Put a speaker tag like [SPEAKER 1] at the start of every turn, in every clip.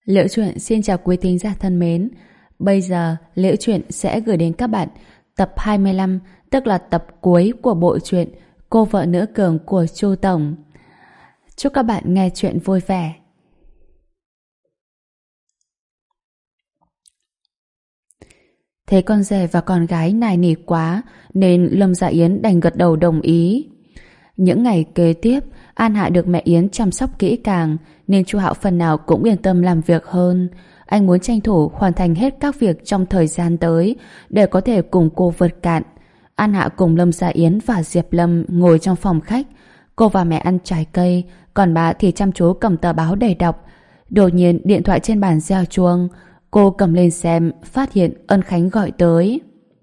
[SPEAKER 1] Liễu Chuyện xin chào quý thính giả thân mến. Bây giờ Liễu Chuyện sẽ gửi đến các bạn tập 25, tức là tập cuối của bộ truyện Cô vợ nữ cường của Chu Tổng. Chúc các bạn nghe chuyện vui vẻ. Thấy con rể và con gái nài nỉ quá nên Lâm Dạ Yến đành gật đầu đồng ý. Những ngày kế tiếp, An Hạ được mẹ Yến chăm sóc kỹ càng nên Chu Hạo phần nào cũng yên tâm làm việc hơn. Anh muốn tranh thủ hoàn thành hết các việc trong thời gian tới để có thể cùng cô vượt cạn. An Hạ cùng Lâm Dạ Yến và Diệp Lâm ngồi trong phòng khách. Cô và mẹ ăn trái cây, còn bà thì chăm chú cầm tờ báo để đọc. Đột nhiên điện thoại trên bàn reo chuông. Cô cầm lên xem, phát hiện Ân Khánh gọi tới.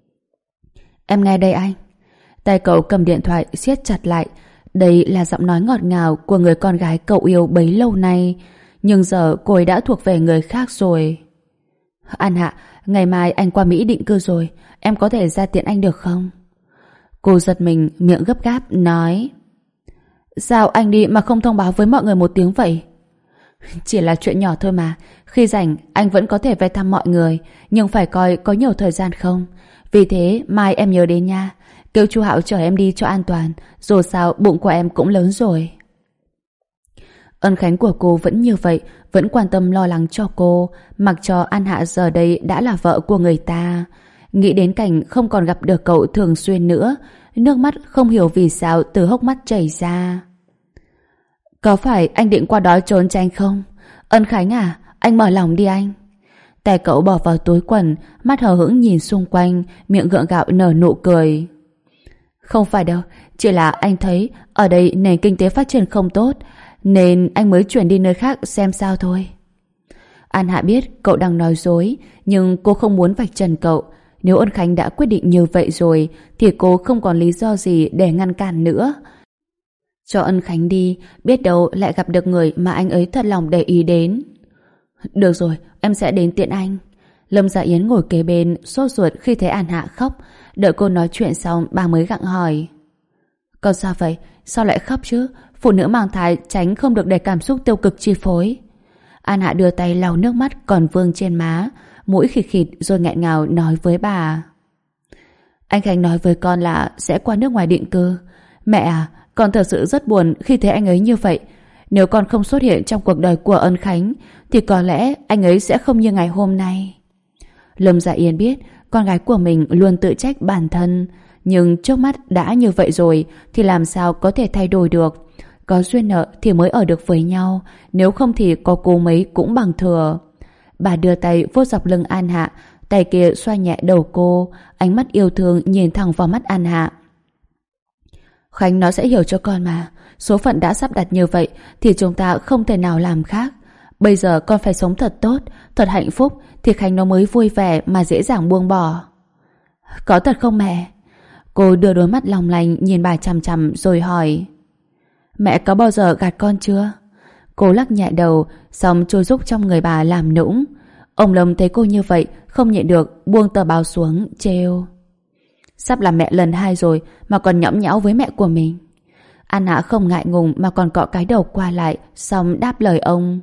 [SPEAKER 1] Em nghe đây anh. Tay cậu cầm điện thoại siết chặt lại. Đây là giọng nói ngọt ngào của người con gái cậu yêu bấy lâu nay. Nhưng giờ cô ấy đã thuộc về người khác rồi. An Hạ, ngày mai anh qua Mỹ định cư rồi. Em có thể ra tiện anh được không? Cô giật mình, miệng gấp gáp, nói: Sao anh đi mà không thông báo với mọi người một tiếng vậy? Chỉ là chuyện nhỏ thôi mà. Khi rảnh anh vẫn có thể về thăm mọi người, nhưng phải coi có nhiều thời gian không. Vì thế mai em nhớ đến nha. Kêu chú Hạo chở em đi cho an toàn. Dù sao bụng của em cũng lớn rồi. Ân Khánh của cô vẫn như vậy, vẫn quan tâm lo lắng cho cô, mặc cho An Hạ giờ đây đã là vợ của người ta. Nghĩ đến cảnh không còn gặp được cậu thường xuyên nữa, nước mắt không hiểu vì sao từ hốc mắt chảy ra. Có phải anh định qua đó trốn tránh không? Ân Khánh à, anh mở lòng đi anh. Tay cậu bỏ vào túi quần, mắt hờ hững nhìn xung quanh, miệng gượng gạo nở nụ cười. Không phải đâu, chỉ là anh thấy ở đây nền kinh tế phát triển không tốt, nên anh mới chuyển đi nơi khác xem sao thôi. An Hạ biết cậu đang nói dối, nhưng cô không muốn vạch trần cậu. Nếu Ân Khánh đã quyết định như vậy rồi thì cô không còn lý do gì để ngăn cản nữa. Cho Ân Khánh đi, biết đâu lại gặp được người mà anh ấy thật lòng để ý đến. Được rồi, em sẽ đến tiện anh. Lâm Dạ Yến ngồi kế bên, sốt ruột khi thấy An Hạ khóc. Đợi cô nói chuyện xong, bà mới gặng hỏi: Con sao vậy? Sao lại khóc chứ? Phụ nữ mang thai tránh không được để cảm xúc tiêu cực chi phối. An Hạ đưa tay lau nước mắt còn vương trên má, mũi khịt khịt rồi nghẹn ngào nói với bà: Anh Khánh nói với con là sẽ qua nước ngoài định cư. Mẹ à, con thật sự rất buồn khi thấy anh ấy như vậy. Nếu con không xuất hiện trong cuộc đời của Ân Khánh thì có lẽ anh ấy sẽ không như ngày hôm nay. Lâm Dạ Yến biết con gái của mình luôn tự trách bản thân, nhưng trước mắt đã như vậy rồi thì làm sao có thể thay đổi được. Có duyên nợ thì mới ở được với nhau, nếu không thì có cố mấy cũng bằng thừa. Bà đưa tay vuốt dọc lưng An Hạ, tay kia xoa nhẹ đầu cô, ánh mắt yêu thương nhìn thẳng vào mắt An Hạ. Khánh nó sẽ hiểu cho con mà. Số phận đã sắp đặt như vậy thì chúng ta không thể nào làm khác. Bây giờ con phải sống thật tốt, thật hạnh phúc thì Khánh nó mới vui vẻ mà dễ dàng buông bỏ. Có thật không mẹ? Cô đưa đôi mắt long lanh nhìn bà chằm chằm rồi hỏi: Mẹ có bao giờ gạt con chưa? Cô lắc nhẹ đầu, xong trôi rúc trong người bà làm nũng. Ông Lâm thấy cô như vậy không nhịn được buông tờ báo xuống trêu: Sắp làm mẹ lần 2 rồi mà còn nhõng nhẽo với mẹ của mình. An Hạ không ngại ngùng mà còn cọ cái đầu qua lại, xong đáp lời ông: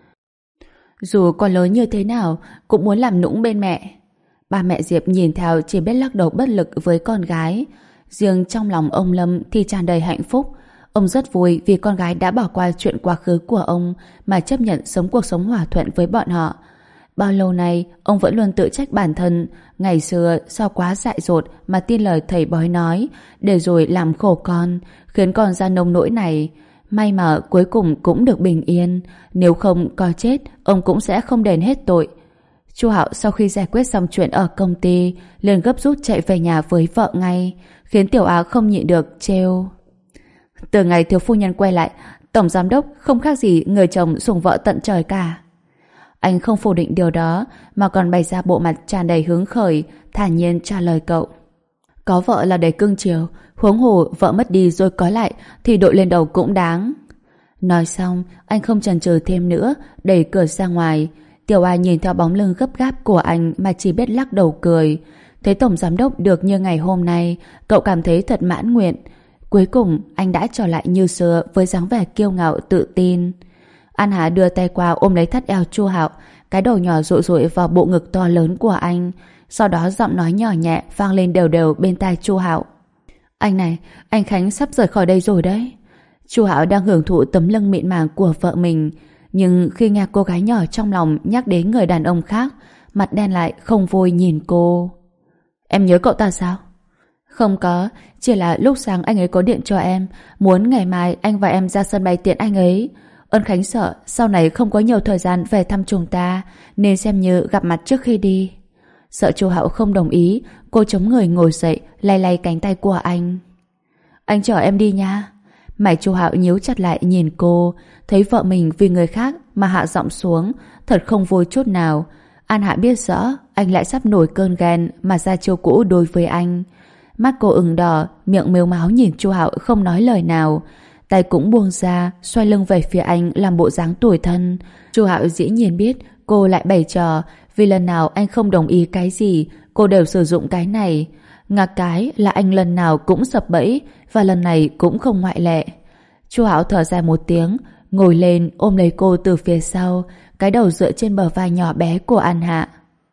[SPEAKER 1] Dù con lớn như thế nào cũng muốn làm nũng bên mẹ. Ba mẹ Diệp nhìn theo chỉ biết lắc đầu bất lực với con gái. Riêng trong lòng ông Lâm thì tràn đầy hạnh phúc. Ông rất vui vì con gái đã bỏ qua chuyện quá khứ của ông mà chấp nhận sống cuộc sống hòa thuận với bọn họ. Bao lâu nay ông vẫn luôn tự trách bản thân, ngày xưa sao quá dại dột mà tin lời thầy bói nói, để rồi làm khổ con, khiến con ra nông nỗi này. May mà cuối cùng cũng được bình yên, nếu không có chết ông cũng sẽ không đền hết tội. Chu Hạo sau khi giải quyết xong chuyện ở công ty liền gấp rút chạy về nhà với vợ ngay, khiến Tiểu Á không nhịn được trêu: Từ ngày thiếu phu nhân quay lại, tổng giám đốc không khác gì người chồng sủng vợ tận trời cả. Anh không phủ định điều đó mà còn bày ra bộ mặt tràn đầy hứng khởi, thản nhiên trả lời cậu: Có vợ là để cưng chiều, huống hồ vợ mất đi rồi có lại thì đội lên đầu cũng đáng. Nói xong anh không chần chừ thêm nữa, đẩy cửa ra ngoài. Tiểu Ai nhìn theo bóng lưng gấp gáp của anh mà chỉ biết lắc đầu cười. Thấy tổng giám đốc được như ngày hôm nay, cậu cảm thấy thật mãn nguyện. Cuối cùng anh đã trở lại như xưa với dáng vẻ kiêu ngạo tự tin. An Hạ đưa tay qua ôm lấy thắt eo Chu Hạo, cái đầu nhỏ rụi rụi vào bộ ngực to lớn của anh. Sau đó giọng nói nhỏ nhẹ vang lên đều đều bên tai Chu Hạo. Anh này, anh Khánh sắp rời khỏi đây rồi đấy. Chu Hạo đang hưởng thụ tấm lưng mịn màng của vợ mình, nhưng khi nghe cô gái nhỏ trong lòng nhắc đến người đàn ông khác, mặt đen lại không vui nhìn cô. Em nhớ cậu ta sao? Không có, chỉ là lúc sáng anh ấy có điện cho em, muốn ngày mai anh và em ra sân bay tiện anh ấy. Ân Khánh sợ sau này không có nhiều thời gian về thăm chúng ta, nên xem như gặp mặt trước khi đi. Sợ Chu Hạo không đồng ý, cô chống người ngồi dậy, lay lay cánh tay của anh. Anh chở em đi nha. Mày Chu Hạo nhíu chặt lại nhìn cô, thấy vợ mình vì người khác mà hạ giọng xuống, thật không vui chút nào. An Hạ biết rõ anh lại sắp nổi cơn ghen mà ra chiêu cũ đối với anh. Mắt cô ửng đỏ, miệng mếu máo nhìn Chu Hạo không nói lời nào, tay cũng buông ra, xoay lưng về phía anh làm bộ dáng tủi thân. Chu Hạo dĩ nhiên biết cô lại bày trò, vì lần nào anh không đồng ý cái gì, cô đều sử dụng cái này. Ngạc cái là anh lần nào cũng sập bẫy, và lần này cũng không ngoại lệ. Chu Hạo thở dài một tiếng, ngồi lên ôm lấy cô từ phía sau, cái đầu dựa trên bờ vai nhỏ bé của An Hạ.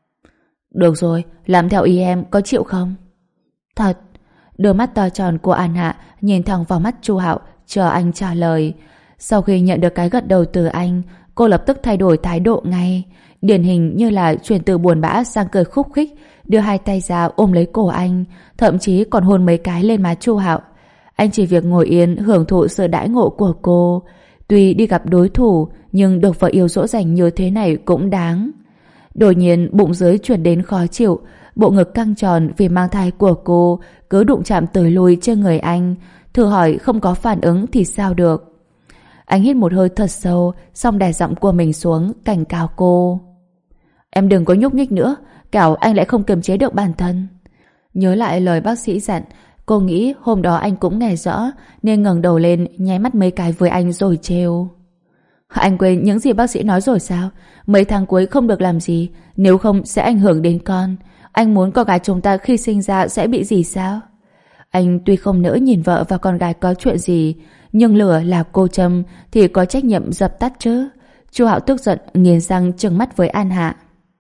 [SPEAKER 1] Được rồi, làm theo ý em, có chịu không? Thật. Đôi mắt to tròn của An Hạ nhìn thẳng vào mắt Chu Hạo, chờ anh trả lời. Sau khi nhận được cái gật đầu từ anh, cô lập tức thay đổi thái độ ngay, điển hình như là chuyển từ buồn bã sang cười khúc khích, đưa hai tay ra ôm lấy cổ anh, thậm chí còn hôn mấy cái lên má Chu Hạo. Anh chỉ việc ngồi yên hưởng thụ sự đãi ngộ của cô. Tuy đi gặp đối thủ, nhưng được vợ yêu dỗ dành như thế này cũng đáng. Đột nhiên bụng dưới chuyển đến khó chịu, bộ ngực căng tròn vì mang thai của cô cứ đụng chạm tới lui trên người anh. Thử hỏi không có phản ứng thì sao được. Anh hít một hơi thật sâu, xong đè giọng của mình xuống, cảnh cáo cô. Em đừng có nhúc nhích nữa, kẻo anh lại không kiềm chế được bản thân. Nhớ lại lời bác sĩ dặn, cô nghĩ hôm đó anh cũng nghe rõ, nên ngẩng đầu lên nháy mắt mấy cái với anh rồi trêu. Anh quên những gì bác sĩ nói rồi sao? Mấy tháng cuối không được làm gì, nếu không sẽ ảnh hưởng đến con. Anh muốn con gái chúng ta khi sinh ra sẽ bị gì sao? Anh tuy không nỡ nhìn vợ và con gái có chuyện gì, nhưng lửa là cô châm thì có trách nhiệm dập tắt chứ. Chu Hạo tức giận nghiến răng trừng mắt với An Hạ.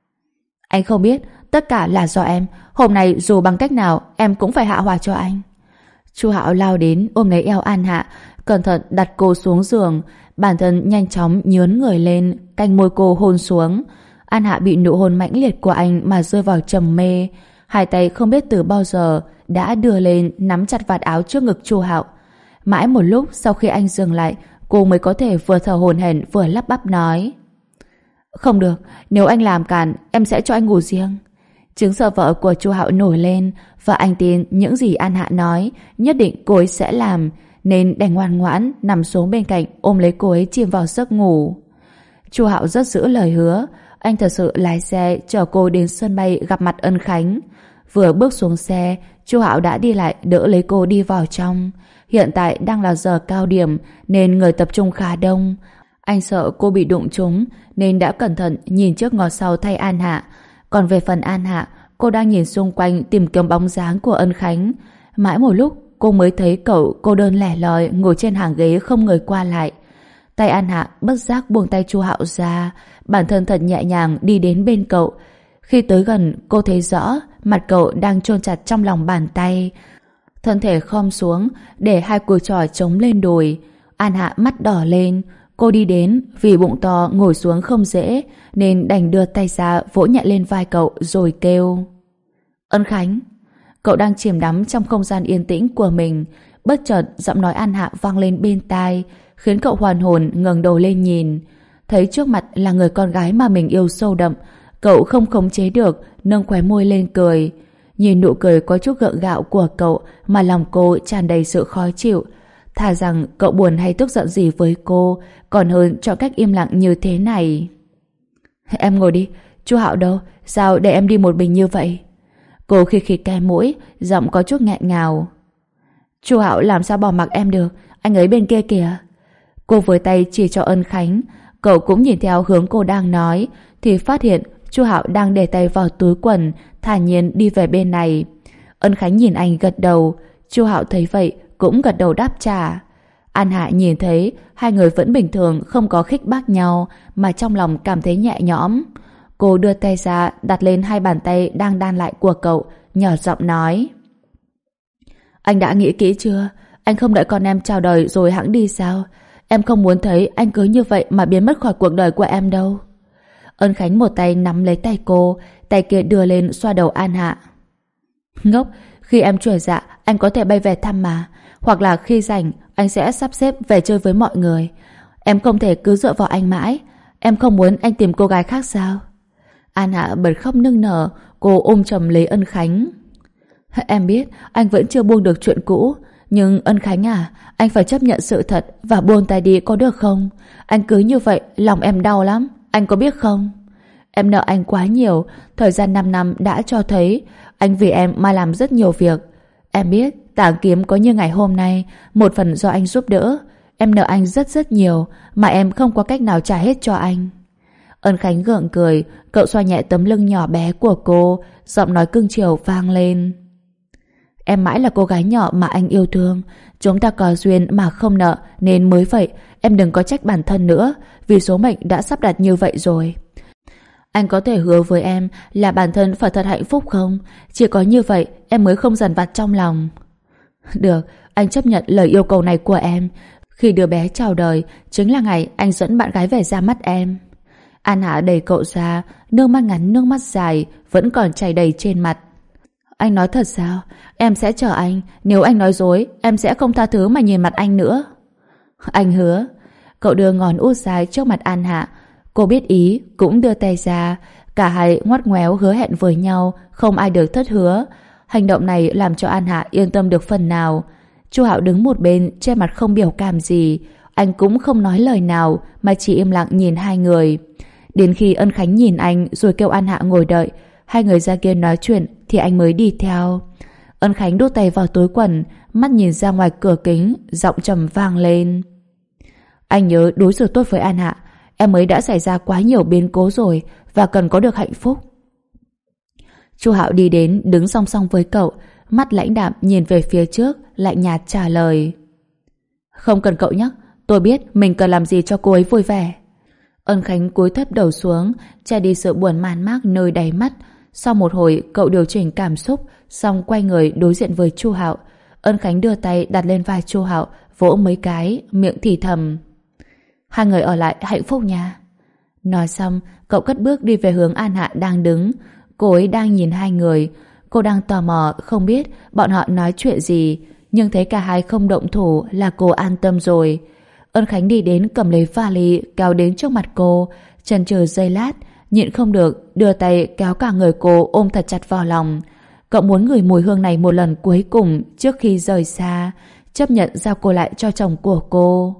[SPEAKER 1] Anh không biết, tất cả là do em. Hôm nay dù bằng cách nào em cũng phải hạ hỏa cho anh. Chu Hạo lao đến ôm lấy eo An Hạ, cẩn thận đặt cô xuống giường, bản thân nhanh chóng nhướn người lên, canh môi cô hôn xuống. An Hạ bị nụ hôn mãnh liệt của anh mà rơi vào trầm mê, hai tay không biết từ bao giờ đã đưa lên nắm chặt vạt áo trước ngực Chu Hạo. Mãi một lúc sau khi anh dừng lại, cô mới có thể vừa thở hổn hển vừa lắp bắp nói: Không được, nếu anh làm cản em sẽ cho anh ngủ riêng. Chứng sợ vợ của Chu Hạo nổi lên, và anh tin những gì An Hạ nói nhất định cô ấy sẽ làm, nên đành ngoan ngoãn nằm xuống bên cạnh ôm lấy cô ấy chìm vào giấc ngủ. Chu Hạo rất giữ lời hứa, anh thật sự lái xe chở cô đến sân bay gặp mặt Ân Khánh. Vừa bước xuống xe, Chu Hạo đã đi lại đỡ lấy cô đi vào trong. Hiện tại đang là giờ cao điểm nên người tập trung khá đông. Anh sợ cô bị đụng trúng nên đã cẩn thận nhìn trước ngó sau thay An Hạ. Còn về phần An Hạ, cô đang nhìn xung quanh tìm kiếm bóng dáng của Ân Khánh. Mãi một lúc cô mới thấy cậu cô đơn lẻ loi ngồi trên hàng ghế không người qua lại. Tay An Hạ bất giác buông tay Chu Hạo ra, bản thân thật nhẹ nhàng đi đến bên cậu. Khi tới gần, cô thấy rõ mặt cậu đang chôn chặt trong lòng bàn tay. Thân thể khom xuống để hai cùi chỏ chống lên đùi. An Hạ mắt đỏ lên. Cô đi đến, vì bụng to ngồi xuống không dễ nên đành đưa tay ra vỗ nhẹ lên vai cậu rồi kêu: Ân Khánh. Cậu đang chìm đắm trong không gian yên tĩnh của mình, bất chợt giọng nói An Hạ vang lên bên tai, khiến cậu hoàn hồn ngẩng đầu lên nhìn. Thấy trước mặt là người con gái mà mình yêu sâu đậm, cậu không khống chế được nâng khóe môi lên cười. Nhìn nụ cười có chút gượng gạo của cậu mà lòng cô tràn đầy sự khó chịu. Thà rằng cậu buồn hay tức giận gì với cô, còn hơn chọn cách im lặng như thế này. Em ngồi đi, Chu Hạo đâu? Sao để em đi một mình như vậy? Cô khịt khịt cái mũi, giọng có chút nghẹn ngào. Chu Hạo làm sao bỏ mặc em được, anh ấy bên kia kìa. Cô với tay chỉ cho Ân Khánh. Cậu cũng nhìn theo hướng cô đang nói thì phát hiện Chu Hạo đang để tay vào túi quần, thản nhiên đi về bên này. Ân Khánh nhìn anh gật đầu. Chu Hạo thấy vậy cũng gật đầu đáp trả. An Hạ nhìn thấy hai người vẫn bình thường, không có khích bác nhau, mà trong lòng cảm thấy nhẹ nhõm. Cô đưa tay ra đặt lên hai bàn tay đang đan lại của cậu, nhỏ giọng nói: Anh đã nghĩ kỹ chưa? Anh không đợi con em chào đời rồi hẵng đi sao? Em không muốn thấy anh cứ như vậy mà biến mất khỏi cuộc đời của em đâu. Ân Khánh một tay nắm lấy tay cô, tay kia đưa lên xoa đầu An Hạ. Ngốc, khi em chuyển dạ anh có thể bay về thăm mà, hoặc là khi rảnh anh sẽ sắp xếp về chơi với mọi người. Em không thể cứ dựa vào anh mãi. Em không muốn anh tìm cô gái khác sao? An Hạ bật khóc nức nở. Cô ôm chầm lấy Ân Khánh. Em biết anh vẫn chưa buông được chuyện cũ, nhưng Ân Khánh à, anh phải chấp nhận sự thật và buông tay đi có được không? Anh cứ như vậy lòng em đau lắm, anh có biết không? Em nợ anh quá nhiều. Thời gian 5 năm đã cho thấy anh vì em mà làm rất nhiều việc. Em biết Tảng Kiếm có như ngày hôm nay một phần do anh giúp đỡ. Em nợ anh rất rất nhiều, mà em không có cách nào trả hết cho anh. Ân Khánh gượng cười. Cậu xoa nhẹ tấm lưng nhỏ bé của cô, giọng nói cưng chiều vang lên: Em mãi là cô gái nhỏ mà anh yêu thương. Chúng ta có duyên mà không nợ nên mới vậy. Em đừng có trách bản thân nữa, vì số mệnh đã sắp đặt như vậy rồi. Anh có thể hứa với em là bản thân phải thật hạnh phúc không? Chỉ có như vậy em mới không dằn vặt trong lòng. Được, anh chấp nhận lời yêu cầu này của em. Khi đứa bé chào đời chính là ngày anh dẫn bạn gái về ra mắt em. An Hạ đẩy cậu ra, nước mắt ngắn nước mắt dài vẫn còn chảy đầy trên mặt. Anh nói thật sao? Em sẽ chờ anh. Nếu anh nói dối em sẽ không tha thứ mà nhìn mặt anh nữa. Anh hứa. Cậu đưa ngón út dài trước mặt An Hạ. Cô biết ý, cũng đưa tay ra. Cả hai ngoắt ngoéo hứa hẹn với nhau, không ai được thất hứa. Hành động này làm cho An Hạ yên tâm được phần nào. Chu Hạo đứng một bên, trên mặt không biểu cảm gì. Anh cũng không nói lời nào, mà chỉ im lặng nhìn hai người. Đến khi Ân Khánh nhìn anh rồi kêu An Hạ ngồi đợi, hai người ra kia nói chuyện, thì anh mới đi theo. Ân Khánh đút tay vào túi quần, mắt nhìn ra ngoài cửa kính, giọng trầm vang lên: Anh nhớ đối xử tốt với An Hạ. Em ấy đã xảy ra quá nhiều biến cố rồi và cần có được hạnh phúc. Chu Hạo đi đến đứng song song với cậu, mắt lãnh đạm nhìn về phía trước, lạnh nhạt trả lời: Không cần cậu nhắc, tôi biết mình cần làm gì cho cô ấy vui vẻ. Ân Khánh cúi thấp đầu xuống, che đi sự buồn man mác nơi đáy mắt. Sau một hồi cậu điều chỉnh cảm xúc, xong quay người đối diện với Chu Hạo. Ân Khánh đưa tay đặt lên vai Chu Hạo, vỗ mấy cái, miệng thì thầm: Hai người ở lại hạnh phúc nha. Nói xong cậu cất bước đi về hướng An Hạ đang đứng. Cô ấy đang nhìn hai người. Cô đang tò mò không biết bọn họ nói chuyện gì, nhưng thấy cả hai không động thủ là cô an tâm rồi. Ân Khánh đi đến cầm lấy vali kéo đến trước mặt cô, chần chừ giây lát, nhịn không được đưa tay kéo cả người cô ôm thật chặt vào lòng. Cậu muốn ngửi mùi hương này một lần cuối cùng trước khi rời xa, chấp nhận giao cô lại cho chồng của cô.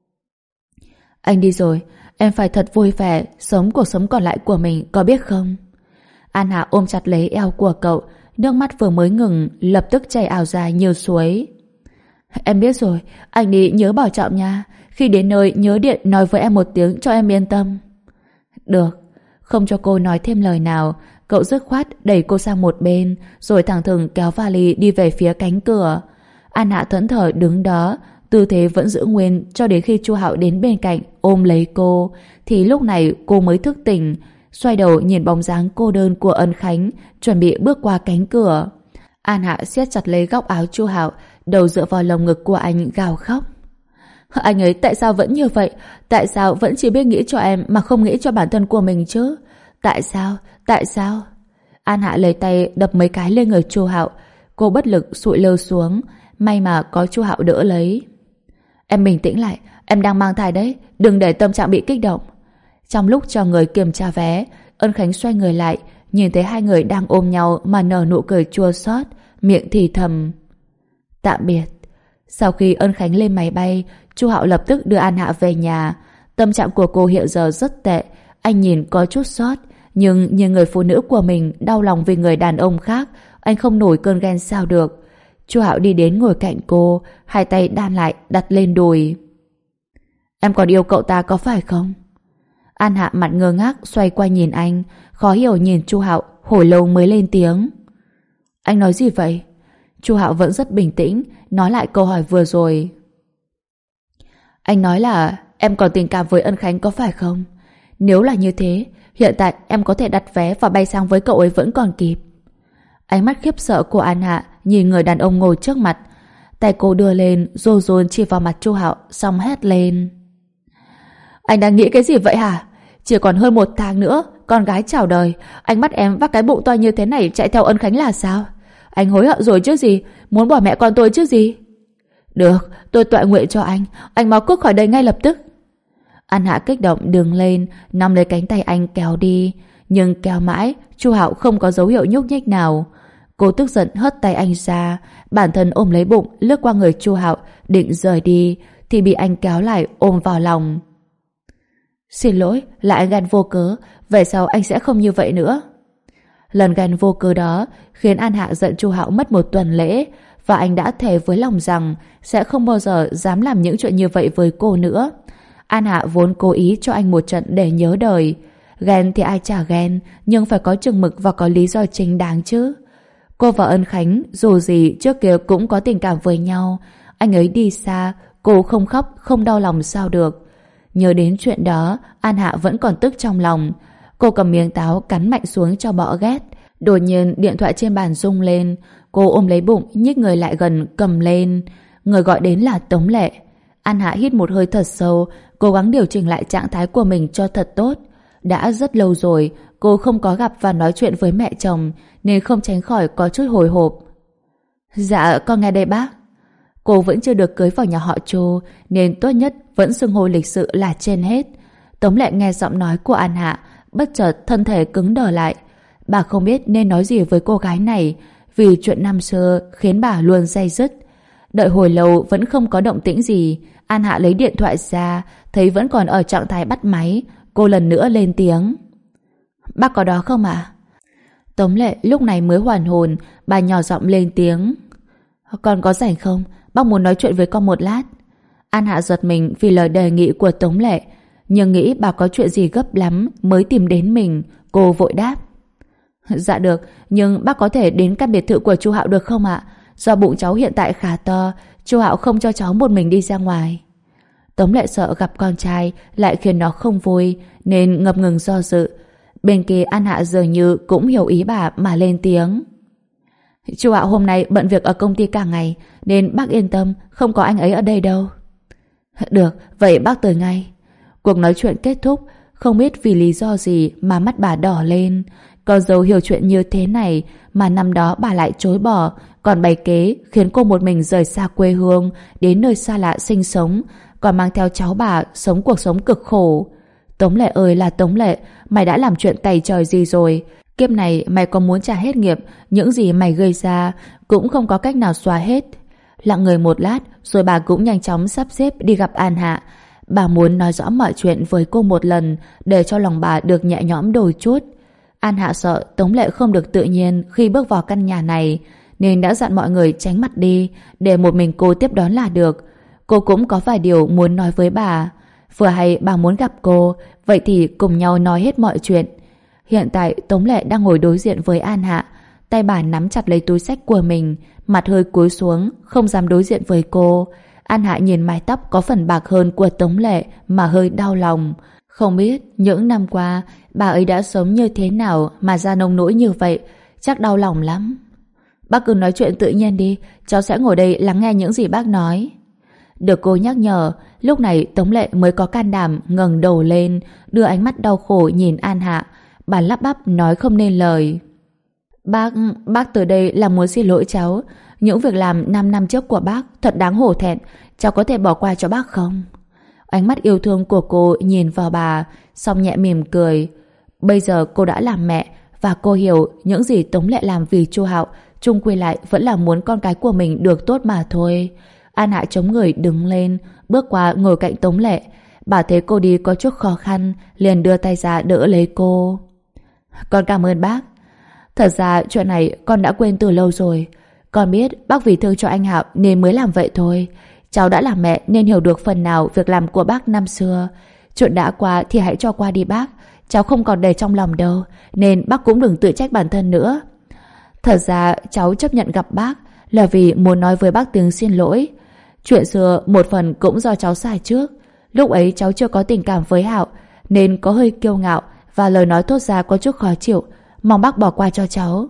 [SPEAKER 1] Anh đi rồi, em phải thật vui vẻ sống cuộc sống còn lại của mình, có biết không? An Hạ ôm chặt lấy eo của cậu, nước mắt vừa mới ngừng lập tức chảy ào ra như suối. Em biết rồi, anh đi nhớ bảo trọng nha. Khi đến nơi nhớ điện nói với em một tiếng cho em yên tâm. Được. Không cho cô nói thêm lời nào, cậu dứt khoát đẩy cô sang một bên, rồi thẳng thừng kéo vali đi về phía cánh cửa. An Hạ thẫn thờ đứng đó, tư thế vẫn giữ nguyên cho đến khi Chu Hạo đến bên cạnh ôm lấy cô, thì lúc này cô mới thức tỉnh, xoay đầu nhìn bóng dáng cô đơn của Ân Khánh, chuẩn bị bước qua cánh cửa. An Hạ siết chặt lấy góc áo Chu Hạo, đầu dựa vào lồng ngực của anh gào khóc. Anh ấy tại sao vẫn như vậy? Tại sao vẫn chỉ biết nghĩ cho em mà không nghĩ cho bản thân của mình chứ? Tại sao? Tại sao? An Hạ lấy tay đập mấy cái lên người Chu Hạo. Cô bất lực sụi lơ xuống. May mà có Chu Hạo đỡ lấy. Em bình tĩnh lại, em đang mang thai đấy, đừng để tâm trạng bị kích động. Trong lúc cho người kiểm tra vé, Ân Khánh xoay người lại, nhìn thấy hai người đang ôm nhau mà nở nụ cười chua xót, miệng thì thầm: Tạm biệt. Sau khi Ân Khánh lên máy bay, Chu Hạo lập tức đưa An Hạ về nhà. Tâm trạng của cô hiện giờ rất tệ, anh nhìn có chút xót, nhưng như người phụ nữ của mình đau lòng vì người đàn ông khác, anh không nổi cơn ghen sao được. Chu Hạo đi đến ngồi cạnh cô, hai tay đan lại đặt lên đùi. Em còn yêu cậu ta có phải không? An Hạ mặt ngơ ngác xoay qua nhìn anh, khó hiểu nhìn Chu Hạo, hồi lâu mới lên tiếng. Anh nói gì vậy? Chu Hạo vẫn rất bình tĩnh, nói lại câu hỏi vừa rồi. Anh nói là em còn tình cảm với Ân Khánh có phải không? Nếu là như thế, hiện tại em có thể đặt vé và bay sang với cậu ấy vẫn còn kịp. Ánh mắt khiếp sợ của An Hạ nhìn người đàn ông ngồi trước mặt. Tay cô đưa lên, run run chỉ vào mặt Chu Hạo, xong hét lên. Anh đang nghĩ cái gì vậy hả? Chỉ còn hơn 1 tháng nữa, con gái chào đời. Anh bắt em vác cái bụng to như thế này chạy theo Ân Khánh là sao? Anh hối hận rồi chứ gì? Muốn bỏ mẹ con tôi chứ gì? Được, tôi tọa nguyện cho anh mau cút khỏi đây ngay lập tức. An Hạ kích động đứng lên, nắm lấy cánh tay anh kéo đi. Nhưng kéo mãi, Chu Hạo không có dấu hiệu nhúc nhích nào. Cô tức giận hất tay anh ra, bản thân ôm lấy bụng, lướt qua người Chu Hạo, định rời đi, thì bị anh kéo lại ôm vào lòng. Xin lỗi, là anh ghen vô cớ, về sau anh sẽ không như vậy nữa. Lần ghen vô cớ đó khiến An Hạ giận Chu Hạo mất 1 tuần lễ, và anh đã thề với lòng rằng sẽ không bao giờ dám làm những chuyện như vậy với cô nữa. An Hạ vốn cố ý cho anh một trận để nhớ đời. Ghen thì ai chả ghen, nhưng phải có chừng mực và có lý do chính đáng chứ. Cô và Ân Khánh dù gì trước kia cũng có tình cảm với nhau. Anh ấy đi xa, cô không khóc, không đau lòng sao được. Nhớ đến chuyện đó, An Hạ vẫn còn tức trong lòng. Cô cầm miếng táo cắn mạnh xuống cho bỏ ghét. Đột nhiên điện thoại trên bàn rung lên. Cô ôm lấy bụng, nhích người lại gần, cầm lên. Người gọi đến là Tống Lệ. An Hạ hít một hơi thật sâu, cố gắng điều chỉnh lại trạng thái của mình cho thật tốt. Đã rất lâu rồi cô không có gặp và nói chuyện với mẹ chồng, nên không tránh khỏi có chút hồi hộp. Dạ con nghe đây bác. Cô vẫn chưa được cưới vào nhà họ Chu, nên tốt nhất vẫn xưng hô lịch sự là trên hết. Tống Lệ nghe giọng nói của An Hạ, bất chợt thân thể cứng đờ lại. Bà không biết nên nói gì với cô gái này, vì chuyện năm xưa khiến bà luôn day dứt. Đợi hồi lâu vẫn không có động tĩnh gì. An Hạ lấy điện thoại ra, thấy vẫn còn ở trạng thái bắt máy. Cô lần nữa lên tiếng. Bác có đó không ạ? Tống Lệ lúc này mới hoàn hồn, bà nhỏ giọng lên tiếng. Con có rảnh không? Bác muốn nói chuyện với con một lát. An Hạ giật mình vì lời đề nghị của Tống Lệ, nhưng nghĩ bà có chuyện gì gấp lắm mới tìm đến mình. Cô vội đáp. Dạ được, nhưng bác có thể đến căn biệt thự của Chu Hạo được không ạ? Do bụng cháu hiện tại khá to, Chu Hạo không cho cháu một mình đi ra ngoài. Tống Lệ sợ gặp con trai lại khiến nó không vui, nên ngập ngừng do dự. Bên kia An Hạ dường như cũng hiểu ý bà mà lên tiếng. Chu Hạo hôm nay bận việc ở công ty cả ngày, nên bác yên tâm, không có anh ấy ở đây đâu. Được, vậy bác tới ngay. Cuộc nói chuyện kết thúc, không biết vì lý do gì mà mắt bà đỏ lên. Có dấu hiểu chuyện như thế này mà năm đó bà lại chối bỏ, còn bày kế khiến cô một mình rời xa quê hương đến nơi xa lạ sinh sống, còn mang theo cháu bà sống cuộc sống cực khổ. Tống Lệ ơi là Tống Lệ, mày đã làm chuyện tày trời gì rồi? Kiếp này mày có muốn trả hết nghiệp, những gì mày gây ra cũng không có cách nào xóa hết. Lặng người một lát, rồi bà cũng nhanh chóng sắp xếp đi gặp An Hạ. Bà muốn nói rõ mọi chuyện với cô một lần, để cho lòng bà được nhẹ nhõm đôi chút. An Hạ sợ Tống Lệ không được tự nhiên khi bước vào căn nhà này, nên đã dặn mọi người tránh mặt đi, để một mình cô tiếp đón là được. Cô cũng có vài điều muốn nói với bà. Vừa hay bà muốn gặp cô, vậy thì cùng nhau nói hết mọi chuyện. Hiện tại Tống Lệ đang ngồi đối diện với An Hạ, tay bà nắm chặt lấy túi xách của mình, mặt hơi cúi xuống, không dám đối diện với cô. An Hạ nhìn mái tóc có phần bạc hơn của Tống Lệ mà hơi đau lòng. Không biết những năm qua bà ấy đã sống như thế nào mà ra nông nỗi như vậy, chắc đau lòng lắm. Bác cứ nói chuyện tự nhiên đi, cháu sẽ ngồi đây lắng nghe những gì bác nói. Được cô nhắc nhở, lúc này Tống Lệ mới có can đảm ngẩng đầu lên, đưa ánh mắt đau khổ nhìn An Hạ. Bà lắp bắp nói không nên lời. Bác tới đây là muốn xin lỗi cháu. Những việc làm 5 năm trước của bác thật đáng hổ thẹn, cháu có thể bỏ qua cho bác không? Ánh mắt yêu thương của cô nhìn vào bà, xong nhẹ mỉm cười. Bây giờ cô đã làm mẹ, và cô hiểu những gì Tống Lệ làm vì Chu Hạo chung quy lại vẫn là muốn con cái của mình được tốt mà thôi. An Hạ chống người đứng lên, bước qua ngồi cạnh Tống Lệ. Bà thấy cô đi có chút khó khăn, liền đưa tay ra đỡ lấy cô. Con cảm ơn bác. Thật ra chuyện này con đã quên từ lâu rồi. Con biết bác vì thương cho anh Hạo nên mới làm vậy thôi. Cháu đã là mẹ nên hiểu được phần nào việc làm của bác năm xưa. Chuyện đã qua thì hãy cho qua đi bác. Cháu không còn để trong lòng đâu, nên bác cũng đừng tự trách bản thân nữa. Thật ra cháu chấp nhận gặp bác là vì muốn nói với bác tiếng xin lỗi. Chuyện xưa một phần cũng do cháu sai trước. Lúc ấy cháu chưa có tình cảm với Hạo, nên có hơi kiêu ngạo và lời nói thốt ra có chút khó chịu, mong bác bỏ qua cho cháu.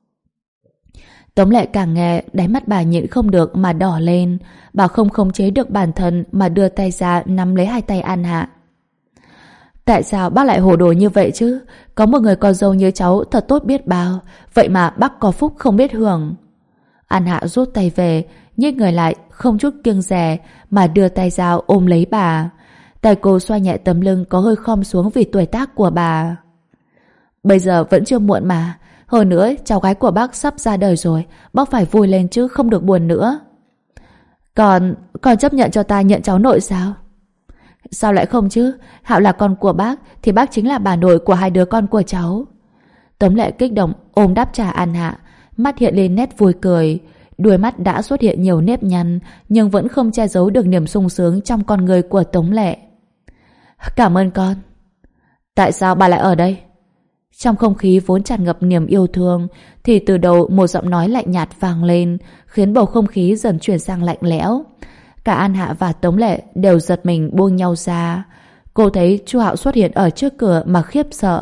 [SPEAKER 1] Tống Lệ càng nghe, đáy mắt bà nhịn không được mà đỏ lên. Bà không khống chế được bản thân mà đưa tay ra nắm lấy hai tay An Hạ. Tại sao bác lại hồ đồ như vậy chứ? Có một người con dâu như cháu thật tốt biết bao, vậy mà bác có phúc không biết hưởng. An Hạ rút tay về, nhích người lại không chút kiêng dè mà đưa tay ra ôm lấy bà. Tay cô xoa nhẹ tấm lưng có hơi khom xuống vì tuổi tác của bà. Bây giờ vẫn chưa muộn mà. Hơn nữa cháu gái của bác sắp ra đời rồi, bác phải vui lên chứ không được buồn nữa. Còn chấp nhận cho ta nhận cháu nội sao? Sao lại không chứ? Hạo là con của bác thì bác chính là bà nội của hai đứa con của cháu. Tống Lệ kích động ôm đáp trả An Hạ, mắt hiện lên nét vui cười. Đuôi mắt đã xuất hiện nhiều nếp nhăn, nhưng vẫn không che giấu được niềm sung sướng trong con người của Tống Lệ. Cảm ơn con. Tại sao bà lại ở đây? Trong không khí vốn tràn ngập niềm yêu thương, thì từ đầu một giọng nói lạnh nhạt vang lên, khiến bầu không khí dần chuyển sang lạnh lẽo. Cả An Hạ và Tống Lệ đều giật mình buông nhau ra. Cô thấy chu Hạo xuất hiện ở trước cửa mà khiếp sợ.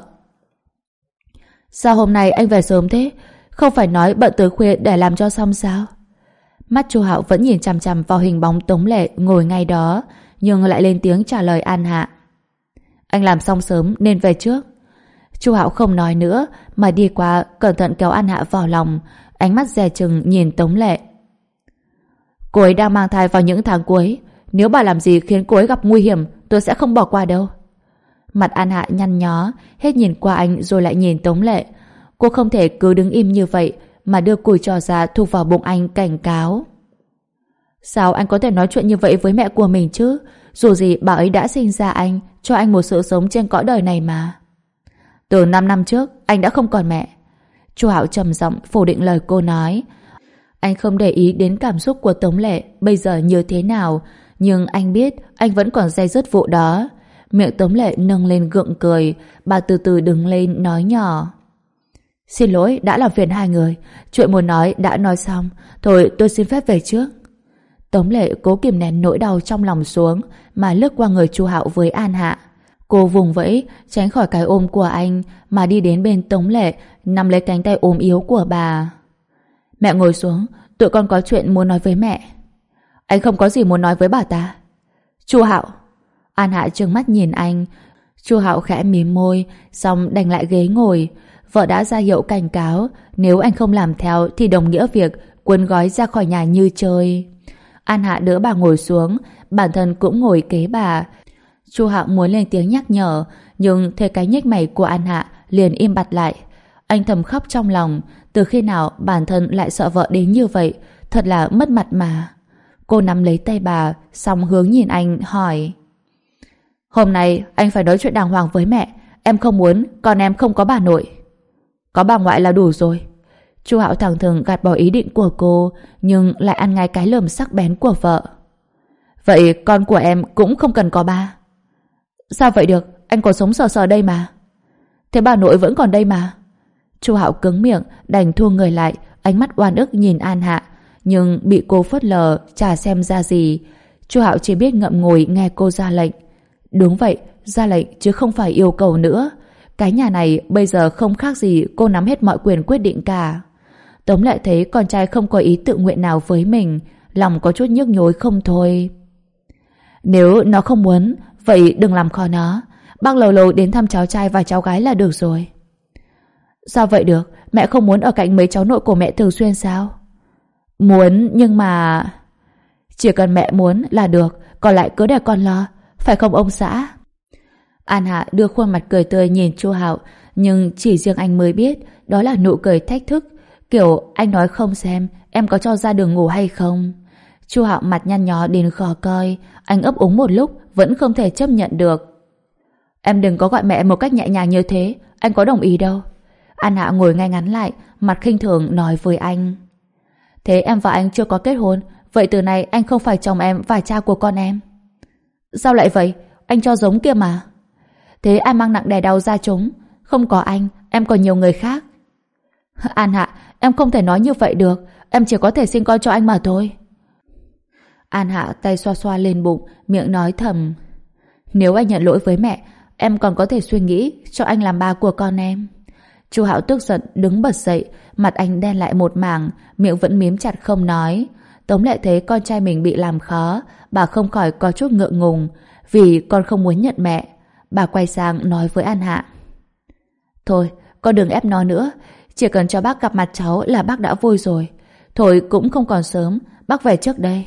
[SPEAKER 1] Sao hôm nay anh về sớm thế? Không phải nói bận tới khuya để làm cho xong sao? Mắt chu Hạo vẫn nhìn chằm chằm vào hình bóng Tống Lệ ngồi ngay đó, nhưng lại lên tiếng trả lời An Hạ. Anh làm xong sớm nên về trước. Chu Hạo không nói nữa mà đi qua cẩn thận kéo An Hạ vào lòng, ánh mắt dè chừng nhìn Tống Lệ. Cô ấy đang mang thai vào những tháng cuối, nếu bà làm gì khiến cô ấy gặp nguy hiểm, tôi sẽ không bỏ qua đâu. Mặt An Hạ nhăn nhó, hết nhìn qua anh rồi lại nhìn Tống Lệ. Cô không thể cứ đứng im như vậy mà đưa cùi trò ra thục vào bụng anh cảnh cáo. Sao anh có thể nói chuyện như vậy với mẹ của mình chứ? Dù gì bà ấy đã sinh ra anh, cho anh một sự sống trên cõi đời này mà. Từ 5 năm trước, anh đã không còn mẹ. Chu Hạo trầm giọng phủ định lời cô nói. Anh không để ý đến cảm xúc của Tống Lệ bây giờ như thế nào, nhưng anh biết anh vẫn còn day dứt vụ đó. Miệng Tống Lệ nâng lên gượng cười, bà từ từ đứng lên nói nhỏ. Xin lỗi đã làm phiền hai người, chuyện muốn nói đã nói xong, thôi tôi xin phép về trước. Tống Lệ cố kìm nén nỗi đau trong lòng xuống mà lướt qua người Chu Hạo với An Hạ. Cô vùng vẫy tránh khỏi cái ôm của anh mà đi đến bên Tống Lệ, nắm lấy cánh tay ốm yếu của bà. Mẹ ngồi xuống, tụi con có chuyện muốn nói với mẹ. Anh không có gì muốn nói với bà ta. Chu Hạo. An Hạ trừng mắt nhìn anh. Chu Hạo khẽ mím môi, xong đành lại ghế ngồi. Vợ đã ra hiệu cảnh cáo, nếu anh không làm theo thì đồng nghĩa việc cuốn gói ra khỏi nhà như chơi. An Hạ đỡ bà ngồi xuống, bản thân cũng ngồi kế bà. Chu Hạo muốn lên tiếng nhắc nhở, nhưng thấy cái nhếch mày của An Hạ liền im bặt lại. Anh thầm khóc trong lòng, từ khi nào bản thân lại sợ vợ đến như vậy, thật là mất mặt mà. Cô nắm lấy tay bà, xong hướng nhìn anh hỏi. Hôm nay anh phải nói chuyện đàng hoàng với mẹ, em không muốn con em không có bà nội. Có bà ngoại là đủ rồi. Chu Hạo thẳng thừng gạt bỏ ý định của cô, nhưng lại ăn ngay cái lườm sắc bén của vợ. Vậy con của em cũng không cần có ba. Sao vậy được, anh còn sống sờ sờ đây mà. Thế bà nội vẫn còn đây mà. Chu Hạo cứng miệng, đành thua người lại, ánh mắt oan ức nhìn An Hạ, nhưng bị cô phớt lờ, chả xem ra gì. Chu Hạo chỉ biết ngậm ngùi nghe cô ra lệnh. Đúng vậy, ra lệnh chứ không phải yêu cầu nữa. Cái nhà này bây giờ không khác gì cô nắm hết mọi quyền quyết định cả. Tống Lệ thấy con trai không có ý tự nguyện nào với mình, lòng có chút nhức nhối không thôi. Nếu nó không muốn, vậy đừng làm khó nó. Bác lâu lâu đến thăm cháu trai và cháu gái là được rồi. Sao vậy được? Mẹ không muốn ở cạnh mấy cháu nội của mẹ thường xuyên sao? Muốn, nhưng mà... Chỉ cần mẹ muốn là được, còn lại cứ để con lo. Phải không ông xã? An Hạ đưa khuôn mặt cười tươi nhìn Chu Hạo, nhưng chỉ riêng anh mới biết đó là nụ cười thách thức, kiểu anh nói không xem em có cho ra đường ngủ hay không. Chu Hạo mặt nhăn nhó đến khó coi, anh ấp úng một lúc vẫn không thể chấp nhận được. Em đừng có gọi mẹ một cách nhẹ nhàng như thế, anh có đồng ý đâu. An Hạ ngồi ngay ngắn lại, mặt khinh thường nói với anh. Thế em và anh chưa có kết hôn, vậy từ nay anh không phải chồng em và cha của con em. Sao lại vậy? Anh cho giống kia mà. Thế ai mang nặng đè đau ra chúng? Không có anh, em còn nhiều người khác. An Hạ, em không thể nói như vậy được, em chỉ có thể sinh con cho anh mà thôi. An Hạ tay xoa xoa lên bụng, miệng nói thầm. Nếu anh nhận lỗi với mẹ, em còn có thể suy nghĩ cho anh làm ba của con em. Chu Hạo tức giận đứng bật dậy, mặt anh đen lại một mảng, miệng vẫn mím chặt không nói. Tống Lệ thấy con trai mình bị làm khó, bà không khỏi có chút ngượng ngùng, vì con không muốn nhận mẹ. Bà quay sang nói với An Hạ: Thôi, con đừng ép nó nữa, chỉ cần cho bác gặp mặt cháu là bác đã vui rồi. Thôi cũng không còn sớm, bác về trước đây.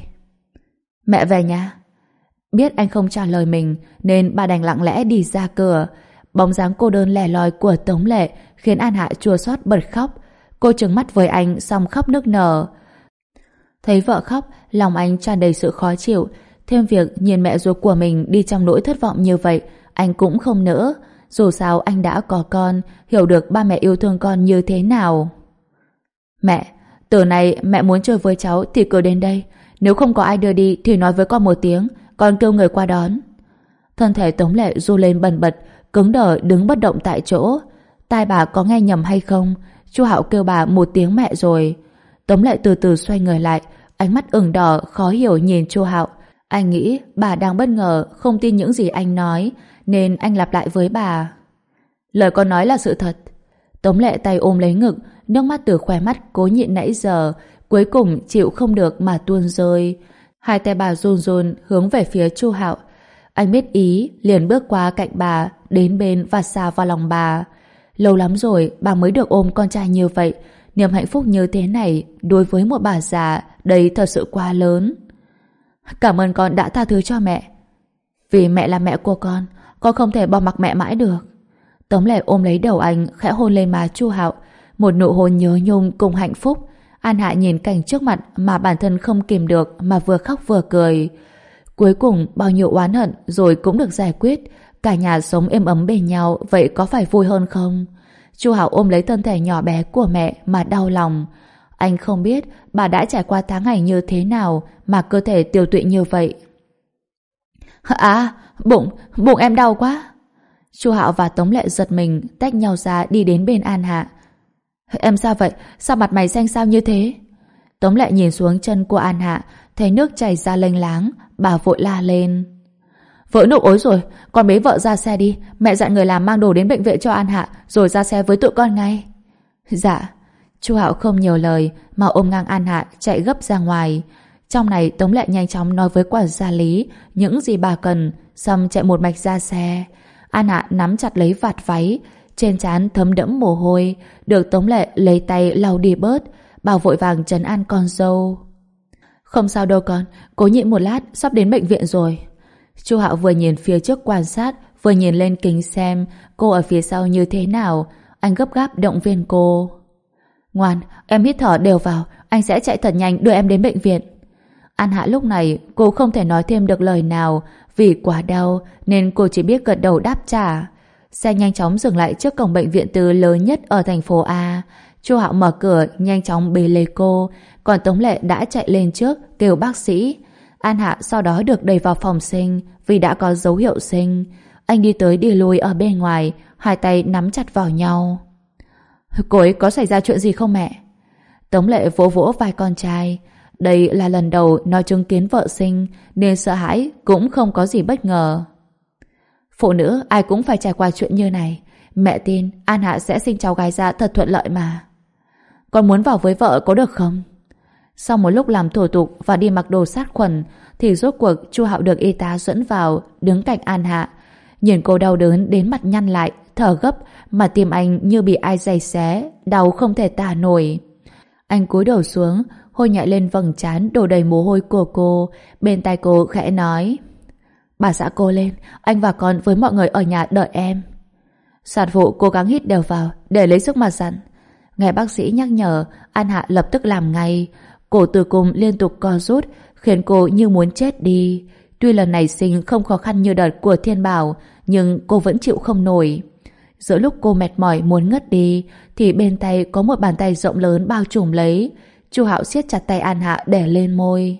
[SPEAKER 1] Mẹ về nhà. Biết anh không trả lời mình nên bà đành lặng lẽ đi ra cửa. Bóng dáng cô đơn lẻ loi của Tống Lệ khiến An Hạ chua xót bật khóc. Cô trừng mắt với anh xong khóc nức nở. Thấy vợ khóc, lòng anh tràn đầy sự khó chịu. Thêm việc nhìn mẹ ruột của mình đi trong nỗi thất vọng như vậy, anh cũng không nỡ. Dù sao anh đã có con, hiểu được ba mẹ yêu thương con như thế nào. Mẹ, từ này mẹ muốn chơi với cháu thì cứ đến đây. Nếu không có ai đưa đi thì nói với con một tiếng, con kêu người qua đón. Thân thể Tống Lệ run lên bần bật, cứng đờ đứng bất động tại chỗ. Tai bà có nghe nhầm hay không? Chu Hạo kêu bà một tiếng mẹ rồi. Tống Lệ từ từ xoay người lại, ánh mắt ửng đỏ khó hiểu nhìn Chu Hạo. Anh nghĩ bà đang bất ngờ, không tin những gì anh nói, nên anh lặp lại với bà: Lời con nói là sự thật. Tống Lệ tay ôm lấy ngực, nước mắt từ khóe mắt cố nhịn nãy giờ cuối cùng chịu không được mà tuôn rơi. Hai tay bà run run hướng về phía Chu Hạo. Anh biết ý, liền bước qua cạnh bà, đến bên và xà vào lòng bà. Lâu lắm rồi bà mới được ôm con trai như vậy. Niềm hạnh phúc như thế này đối với một bà già đây thật sự quá lớn. Cảm ơn con đã tha thứ cho mẹ. Vì mẹ là mẹ của con không thể bỏ mặc mẹ mãi được. Tống Lệ ôm lấy đầu anh, khẽ hôn lên má Chu Hạo, một nụ hôn nhớ nhung cùng hạnh phúc. An Hạ nhìn cảnh trước mặt mà bản thân không kìm được mà vừa khóc vừa cười. Cuối cùng bao nhiêu oán hận rồi cũng được giải quyết, cả nhà sống êm ấm bên nhau, vậy có phải vui hơn không? Chu Hạo ôm lấy thân thể nhỏ bé của mẹ mà đau lòng. Anh không biết bà đã trải qua tháng ngày như thế nào mà cơ thể tiều tụy như vậy. À, bụng em đau quá. Chu Hạo và Tống Lệ giật mình tách nhau ra đi đến bên An Hạ. Em sao vậy? Sao mặt mày xanh xao như thế? Tống Lệ nhìn xuống chân của An Hạ, thấy nước chảy ra lênh láng, bà vội la lên: Vỡ nụ ối rồi, con bế vợ ra xe đi, mẹ dặn người làm mang đồ đến bệnh viện cho An Hạ rồi ra xe với tụi con ngay. Dạ. Chu Hạo không nhiều lời mà ôm ngang An Hạ chạy gấp ra ngoài. Trong này Tống Lệ nhanh chóng nói với quản gia Lý những gì bà cần, xong chạy một mạch ra xe. An Hạ nắm chặt lấy vạt váy, trên trán thấm đẫm mồ hôi, được Tống Lệ lấy tay lau đi bớt. Bà vội vàng trấn an con dâu: Không sao đâu con, cố nhịn một lát, sắp đến bệnh viện rồi. Chu Hạo vừa nhìn phía trước quan sát, vừa nhìn lên kính xem cô ở phía sau như thế nào. Anh gấp gáp động viên cô: Ngoan, em hít thở đều vào, anh sẽ chạy thật nhanh đưa em đến bệnh viện. An Hạ lúc này cô không thể nói thêm được lời nào, vì quá đau nên cô chỉ biết gật đầu đáp trả. Xe nhanh chóng dừng lại trước cổng bệnh viện tư lớn nhất ở thành phố A. Chu Hạo mở cửa nhanh chóng bế lấy cô, còn Tống Lệ đã chạy lên trước kêu bác sĩ. An Hạ sau đó được đẩy vào phòng sinh vì đã có dấu hiệu sinh. Anh đi tới đi lui ở bên ngoài, hai tay nắm chặt vào nhau. Cô ấy có xảy ra chuyện gì không mẹ? Tống Lệ vỗ vỗ vai con trai. Đây là lần đầu nó chứng kiến vợ sinh nên sợ hãi cũng không có gì bất ngờ. Phụ nữ ai cũng phải trải qua chuyện như này. Mẹ tin An Hạ sẽ sinh cháu gái ra thật thuận lợi mà. Con muốn vào với vợ có được không? Sau một lúc làm thủ tục và đi mặc đồ sát khuẩn thì rốt cuộc Chu Hạo được y tá dẫn vào, đứng cạnh An Hạ. Nhìn cô đau đớn đến mặt nhăn lại, thở gấp, mà tim anh như bị ai giày xé, đau không thể tả nổi. Anh cúi đầu xuống, hôn nhẹ lên vầng trán đổ đầy mồ hôi của cô, bên tai cô khẽ nói: Bà xã cô lên, anh và con với mọi người ở nhà đợi em. Sản phụ cố gắng hít đều vào để lấy sức mà dặn. Nghe bác sĩ nhắc nhở, An Hạ lập tức làm ngay. Cổ tử cung liên tục co rút, khiến cô như muốn chết đi. Tuy lần này sinh không khó khăn như đợt của Thiên Bảo, nhưng cô vẫn chịu không nổi. Giữa lúc cô mệt mỏi muốn ngất đi, thì bên tay có một bàn tay rộng lớn bao trùm lấy. Chu Hạo siết chặt tay An Hạ để lên môi.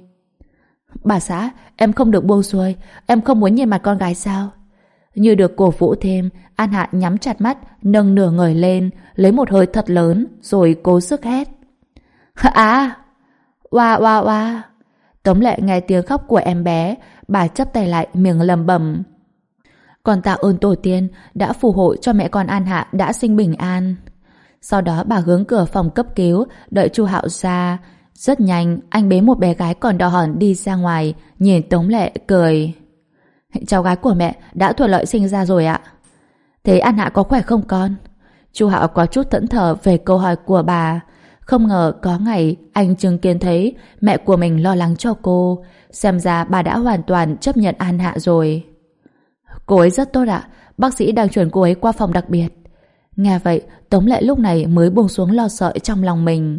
[SPEAKER 1] Bà xã, em không được buông xuôi, em không muốn nhìn mặt con gái sao? Như được cổ vũ thêm, An Hạ nhắm chặt mắt, nâng nửa người lên, lấy một hơi thật lớn, rồi cố sức hét. À! Oa oa oa! Tống Lệ nghe tiếng khóc của em bé, bà chắp tay lại miệng lẩm bẩm. Con tạ ơn tổ tiên đã phù hộ cho mẹ con An Hạ đã sinh bình an. Sau đó bà hướng cửa phòng cấp cứu, đợi Chu Hạo ra. Rất nhanh, anh bế một bé gái còn đỏ hòn đi ra ngoài, nhìn Tống Lệ cười. Cháu gái của mẹ đã thuận lợi sinh ra rồi ạ. Thế An Hạ có khỏe không con? Chu Hạo có chút thẫn thờ về câu hỏi của bà. Không ngờ có ngày anh chứng kiến thấy mẹ của mình lo lắng cho cô. Xem ra bà đã hoàn toàn chấp nhận An Hạ rồi. Cô ấy rất tốt ạ. Bác sĩ đang chuyển cô ấy qua phòng đặc biệt. Nghe vậy, Tống Lệ lúc này mới buông xuống lo sợ trong lòng mình.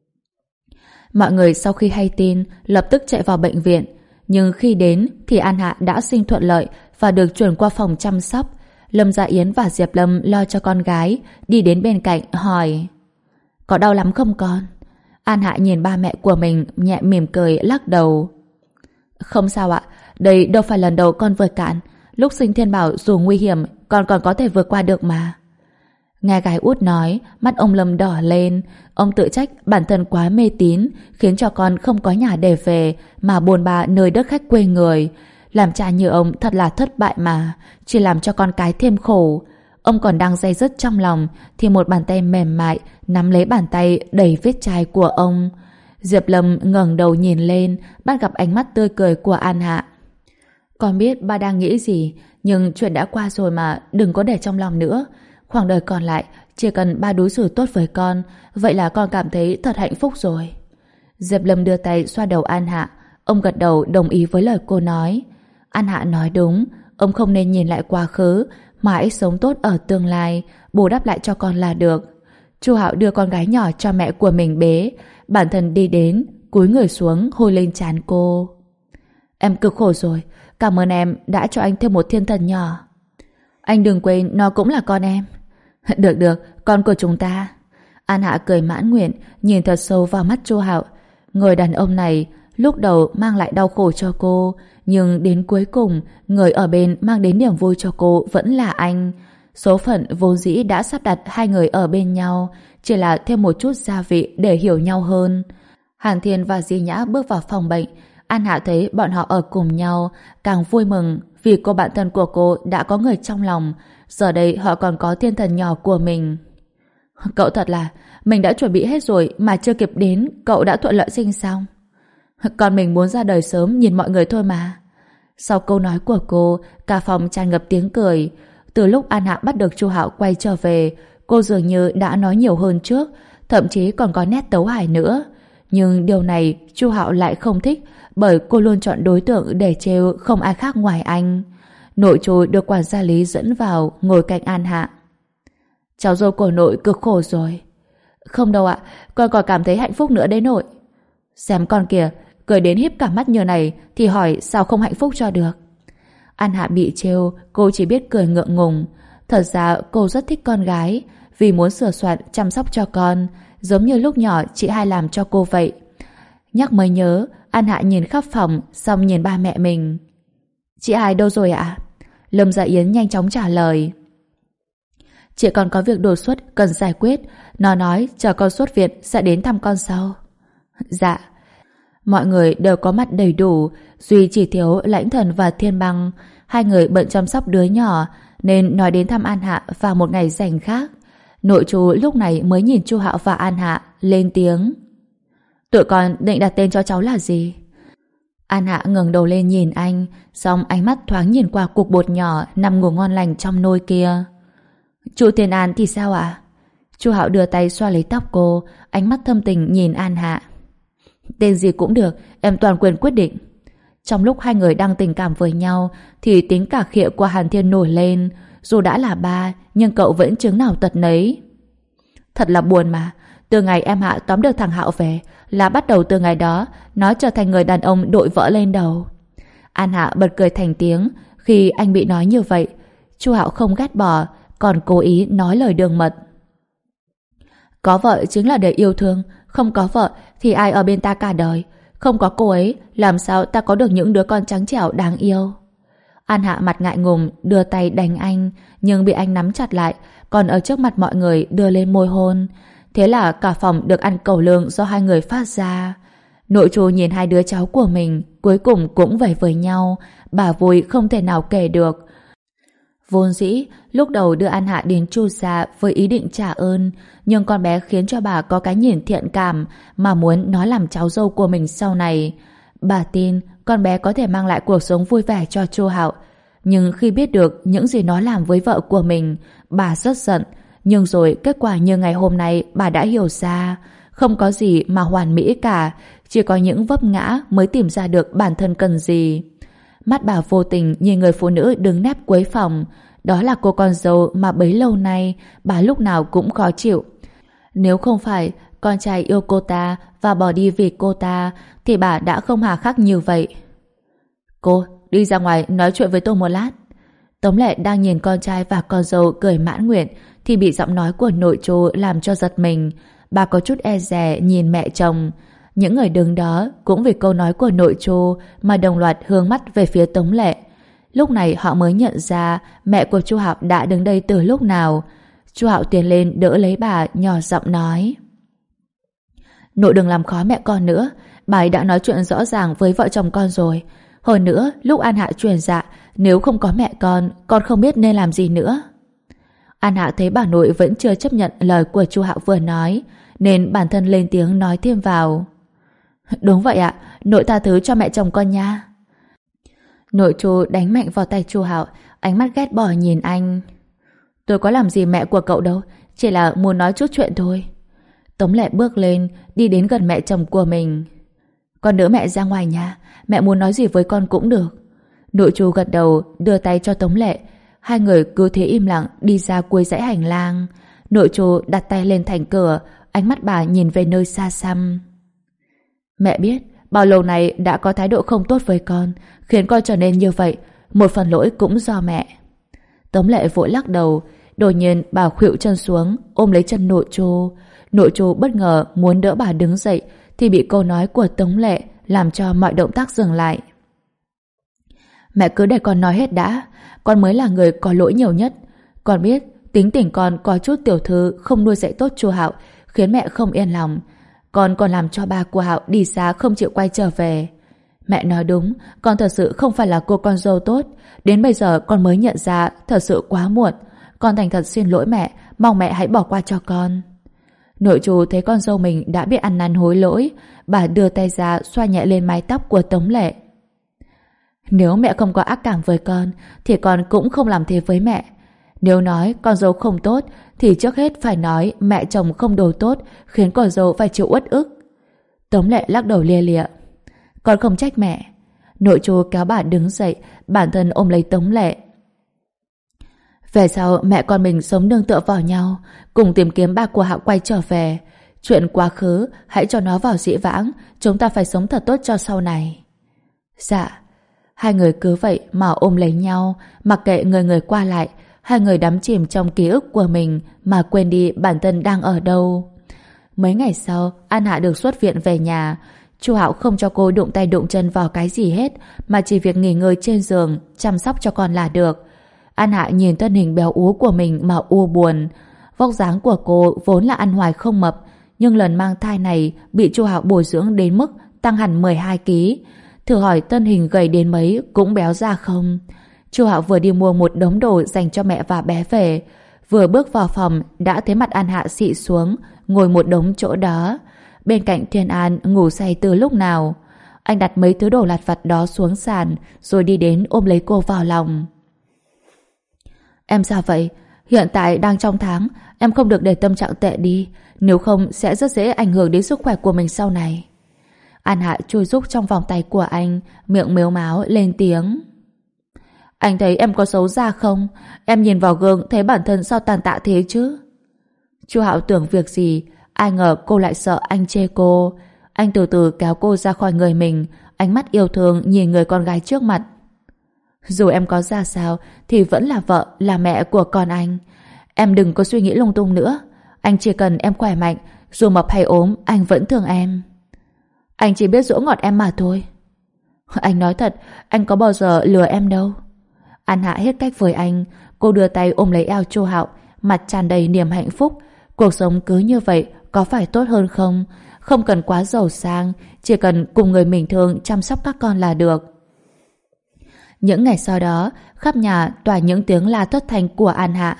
[SPEAKER 1] Mọi người sau khi hay tin lập tức chạy vào bệnh viện. Nhưng khi đến thì An Hạ đã sinh thuận lợi và được chuyển qua phòng chăm sóc. Lâm Gia Yến và Diệp Lâm lo cho con gái, đi đến bên cạnh hỏi: Có đau lắm không con? An Hạ nhìn ba mẹ của mình nhẹ mỉm cười lắc đầu. Không sao ạ, đây đâu phải lần đầu con vượt cạn. Lúc sinh thiên bảo dù nguy hiểm con còn có thể vượt qua được mà. Nghe gái út nói, mắt ông Lâm đỏ lên. Ông tự trách bản thân quá mê tín, khiến cho con không có nhà để về mà bồn ba nơi đất khách quê người. Làm cha như ông thật là thất bại mà, chỉ làm cho con cái thêm khổ. Ông còn đang day dứt trong lòng thì một bàn tay mềm mại nắm lấy bàn tay đầy vết chai của ông. Diệp Lâm ngẩng đầu nhìn lên, bắt gặp ánh mắt tươi cười của An Hạ. Con biết ba đang nghĩ gì, nhưng chuyện đã qua rồi mà, đừng có để trong lòng nữa. Khoảng đời còn lại chỉ cần ba đối xử tốt với con, vậy là con cảm thấy thật hạnh phúc rồi. Diệp Lâm đưa tay xoa đầu An Hạ. Ông gật đầu đồng ý với lời cô nói. An Hạ nói đúng, ông không nên nhìn lại quá khứ, mãi sống tốt ở tương lai, bù đắp lại cho con là được. Chu Hạo đưa con gái nhỏ cho mẹ của mình bế, bản thân đi đến, cúi người xuống hôn lên trán cô. Em cực khổ rồi, cảm ơn em đã cho anh thêm một thiên thần nhỏ. Anh đừng quên nó cũng là con em. Được được, con của chúng ta. An Hạ cười mãn nguyện, nhìn thật sâu vào mắt Chu Hạo. Người đàn ông này lúc đầu mang lại đau khổ cho cô, nhưng đến cuối cùng người ở bên mang đến niềm vui cho cô vẫn là anh. Số phận vốn dĩ đã sắp đặt hai người ở bên nhau, chỉ là thêm một chút gia vị để hiểu nhau hơn. Hàn Thiên và Di Nhã bước vào phòng bệnh. An Hạ thấy bọn họ ở cùng nhau, càng vui mừng vì cô bạn thân của cô đã có người trong lòng. Giờ đây họ còn có thiên thần nhỏ của mình. Cậu thật là, mình đã chuẩn bị hết rồi mà chưa kịp đến, cậu đã thuận lợi sinh xong. Còn mình muốn ra đời sớm nhìn mọi người thôi mà. Sau câu nói của cô, cả phòng tràn ngập tiếng cười. Từ lúc An Hạ bắt được Chu Hạo quay trở về, cô dường như đã nói nhiều hơn trước, thậm chí còn có nét tấu hài nữa. Nhưng điều này Chu Hạo lại không thích, bởi cô luôn chọn đối tượng để trêu không ai khác ngoài anh. Nội trù được quản gia Lý dẫn vào ngồi cạnh An Hạ. Cháu dâu của nội cực khổ rồi. Không đâu ạ, con còn cảm thấy hạnh phúc nữa đấy nội. Xem con kìa, cười đến híp cả mắt như này thì hỏi sao không hạnh phúc cho được. An Hạ bị trêu, cô chỉ biết cười ngượng ngùng. Thật ra cô rất thích con gái, vì muốn sửa soạn chăm sóc cho con, giống như lúc nhỏ chị hai làm cho cô vậy. Nhắc mới nhớ, An Hạ nhìn khắp phòng, xong nhìn ba mẹ mình. Chị hai đâu rồi ạ? Lâm Dạ Yến nhanh chóng trả lời. Chị còn có việc đột xuất cần giải quyết. Nó nói chờ con xuất viện sẽ đến thăm con sau. Dạ. Mọi người đều có mặt đầy đủ, duy chỉ thiếu Lãnh Thần và Thiên Băng. Hai người bận chăm sóc đứa nhỏ nên nói đến thăm An Hạ vào một ngày rảnh khác. Nội chú lúc này mới nhìn Chu Hạo và An Hạ lên tiếng. Tụi con định đặt tên cho cháu là gì? An Hạ ngẩng đầu lên nhìn anh, xong ánh mắt thoáng nhìn qua cục bột nhỏ nằm ngủ ngon lành trong nôi kia. Chu Thiên An thì sao ạ? Chu Hạo đưa tay xoa lấy tóc cô, ánh mắt thâm tình nhìn An Hạ. Tên gì cũng được, em toàn quyền quyết định. Trong lúc hai người đang tình cảm với nhau thì tính cà khịa của Hàn Thiên nổi lên. Dù đã là ba, nhưng cậu vẫn chứng nào tật nấy. Thật là buồn mà. Từ ngày em Hạ tóm được thằng Hạo về là bắt đầu từ ngày đó nó trở thành người đàn ông đội vỡ lên đầu. An Hạ bật cười thành tiếng khi anh bị nói như vậy. Chu Hạo không ghét bỏ, còn cố ý nói lời đường mật. Có vợ chính là để yêu thương, không có vợ thì ai ở bên ta cả đời. Không có cô ấy, làm sao ta có được những đứa con trắng trẻo đáng yêu. An Hạ mặt ngại ngùng đưa tay đánh anh, nhưng bị anh nắm chặt lại, còn ở trước mặt mọi người đưa lên môi hôn. Thế là cả phòng được ăn cẩu lương do hai người phát ra. Nội chú nhìn hai đứa cháu của mình cuối cùng cũng về với nhau. Bà vui không thể nào kể được. Vốn dĩ, lúc đầu đưa An Hạ đến Chu gia với ý định trả ơn, nhưng con bé khiến cho bà có cái nhìn thiện cảm mà muốn nó làm cháu dâu của mình sau này. Bà tin con bé có thể mang lại cuộc sống vui vẻ cho Chu Hạo. Nhưng khi biết được những gì nó làm với vợ của mình, bà rất giận. Nhưng rồi kết quả như ngày hôm nay bà đã hiểu ra, không có gì mà hoàn mỹ cả, chỉ có những vấp ngã mới tìm ra được bản thân cần gì. Mắt bà vô tình nhìn người phụ nữ đứng nép cuối phòng. Đó là cô con dâu mà bấy lâu nay bà lúc nào cũng khó chịu. Nếu không phải con trai yêu cô ta và bỏ đi vì cô ta thì bà đã không hà khắc như vậy. Cô, đi ra ngoài nói chuyện với tôi một lát. Tống Lệ đang nhìn con trai và con dâu cười mãn nguyện thì bị giọng nói của nội trù làm cho giật mình. Bà có chút e dè nhìn mẹ chồng. Những người đứng đó cũng vì câu nói của nội trù mà đồng loạt hướng mắt về phía Tống Lệ. Lúc này họ mới nhận ra mẹ của Chu Hạo đã đứng đây từ lúc nào. Chu Hạo tiến lên đỡ lấy bà, nhỏ giọng nói: Nội đừng làm khó mẹ con nữa. Bà ấy đã nói chuyện rõ ràng với vợ chồng con rồi. Hơn nữa, lúc An Hạ truyền dạ, nếu không có mẹ con không biết nên làm gì nữa. An Hạ thấy bà nội vẫn chưa chấp nhận lời của Chu Hạo vừa nói, nên bản thân lên tiếng nói thêm vào: Đúng vậy ạ, nội tha thứ cho mẹ chồng con nha. Nội Chu đánh mạnh vào tay Chu Hạo, ánh mắt ghét bỏ nhìn anh. Tôi có làm gì mẹ của cậu đâu, chỉ là muốn nói chút chuyện thôi. Tống Lệ bước lên, đi đến gần mẹ chồng của mình. Con đỡ mẹ ra ngoài nhà, mẹ muốn nói gì với con cũng được. Nội Chu gật đầu, đưa tay cho Tống Lệ. Hai người cứ thế im lặng đi ra cuối dãy hành lang. Nội Chu đặt tay lên thành cửa, ánh mắt bà nhìn về nơi xa xăm. Mẹ biết bao lâu nay đã có thái độ không tốt với con, khiến con trở nên như vậy. Một phần lỗi cũng do mẹ. Tống Lệ vội lắc đầu. Đột nhiên bà khuỵu chân xuống, ôm lấy chân Nội Chu. Nội Chu bất ngờ muốn đỡ bà đứng dậy thì bị câu nói của Tống Lệ làm cho mọi động tác dừng lại. Mẹ cứ để con nói hết đã. Con mới là người có lỗi nhiều nhất. Con biết tính tình con có chút tiểu thư không nuôi dạy tốt Chu Hạo, khiến mẹ không yên lòng. Con còn làm cho ba của Hạo đi xa không chịu quay trở về. Mẹ nói đúng, con thật sự không phải là cô con dâu tốt. Đến bây giờ con mới nhận ra thật sự quá muộn. Con thành thật xin lỗi mẹ, mong mẹ hãy bỏ qua cho con. Nội Chu thấy con dâu mình đã biết ăn năn hối lỗi, bà đưa tay ra xoa nhẹ lên mái tóc của Tống Lệ. Nếu mẹ không có ác cảm với con thì con cũng không làm thế với mẹ. Nếu nói con dâu không tốt thì trước hết phải nói mẹ chồng không đồ tốt, khiến con dâu phải chịu uất ức. Tống Lệ lắc đầu lia lịa. Con không trách mẹ. Nội Chu kéo bà đứng dậy, bản thân ôm lấy Tống Lệ. Về sau mẹ con mình sống nương tựa vào nhau, cùng tìm kiếm ba của Hạo quay trở về. Chuyện quá khứ hãy cho nó vào dĩ vãng, chúng ta phải sống thật tốt cho sau này. Dạ. Hai người cứ vậy mà ôm lấy nhau, mặc kệ người người qua lại. Hai người đắm chìm trong ký ức của mình mà quên đi bản thân đang ở đâu. Mấy ngày sau, An Hạ được xuất viện về nhà. Chu Hạo không cho cô đụng tay đụng chân vào cái gì hết, mà chỉ việc nghỉ ngơi trên giường, chăm sóc cho con là được. An Hạ nhìn thân hình béo ú của mình mà u buồn. Vóc dáng của cô vốn là ăn hoài không mập, nhưng lần mang thai này bị Chu Hạo bồi dưỡng đến mức tăng hẳn 12 kg. Thử hỏi thân hình gầy đến mấy cũng béo ra không? Chu Hạo vừa đi mua một đống đồ dành cho mẹ và bé về, vừa bước vào phòng đã thấy mặt An Hạ xị xuống, ngồi một đống chỗ đó. Bên cạnh Thiên An ngủ say từ lúc nào. Anh đặt mấy thứ đồ lặt vặt đó xuống sàn, rồi đi đến ôm lấy cô vào lòng. Em sao vậy? Hiện tại đang trong tháng, em không được để tâm trạng tệ đi, nếu không sẽ rất dễ ảnh hưởng đến sức khỏe của mình sau này. An Hạ chui rúc trong vòng tay của anh, miệng mếu máo lên tiếng. Anh thấy em có xấu ra không? Em nhìn vào gương thấy bản thân sao tàn tạ thế chứ? Chu Hạo tưởng việc gì, ai ngờ cô lại sợ anh chê cô. Anh từ từ kéo cô ra khỏi người mình, ánh mắt yêu thương nhìn người con gái trước mặt. Dù em có ra sao thì vẫn là vợ, là mẹ của con anh. Em đừng có suy nghĩ lung tung nữa. Anh chỉ cần em khỏe mạnh, dù mập hay ốm anh vẫn thương em. Anh chỉ biết dỗ ngọt em mà thôi. Anh nói thật, anh có bao giờ lừa em đâu. An Hạ hết cách với anh. Cô đưa tay ôm lấy eo Chu Hạo, mặt tràn đầy niềm hạnh phúc. Cuộc sống cứ như vậy có phải tốt hơn không? Không cần quá giàu sang, chỉ cần cùng người mình thương chăm sóc các con là được. Những ngày sau đó, khắp nhà toàn những tiếng la thất thanh của An Hạ.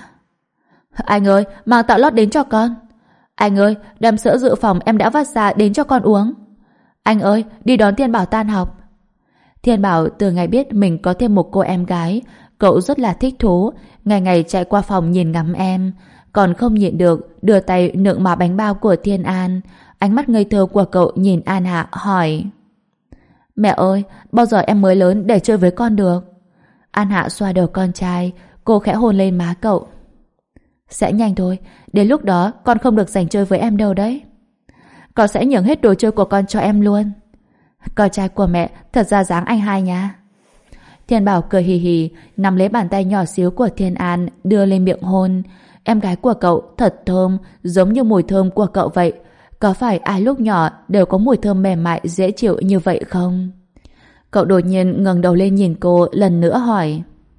[SPEAKER 1] Anh ơi, mang tạo lót đến cho con. Anh ơi, đem sữa dự phòng em đã vắt ra đến cho con uống. Anh ơi, đi đón Thiên Bảo tan học. Thiên Bảo từ ngày biết mình có thêm một cô em gái, cậu rất là thích thú, ngày ngày chạy qua phòng nhìn ngắm em, còn không nhịn được đưa tay nựng mà bánh bao của Thiên An. Ánh mắt ngây thơ của cậu nhìn An Hạ hỏi: Mẹ ơi, bao giờ em mới lớn để chơi với con được? An Hạ xoa đầu con trai, cô khẽ hôn lên má cậu. Sẽ nhanh thôi, đến lúc đó con không được giành chơi với em đâu đấy. Con sẽ nhường hết đồ chơi của con cho em luôn. Con trai của mẹ thật ra dáng anh hai nha. Thiên Bảo cười hì hì, nắm lấy bàn tay nhỏ xíu của Thiên An đưa lên miệng hôn. Em gái của cậu thật thơm, giống như mùi thơm của cậu vậy. Có phải ai lúc nhỏ đều có mùi thơm mềm mại dễ chịu như vậy không? Cậu đột nhiên ngẩng đầu lên nhìn cô lần nữa hỏi: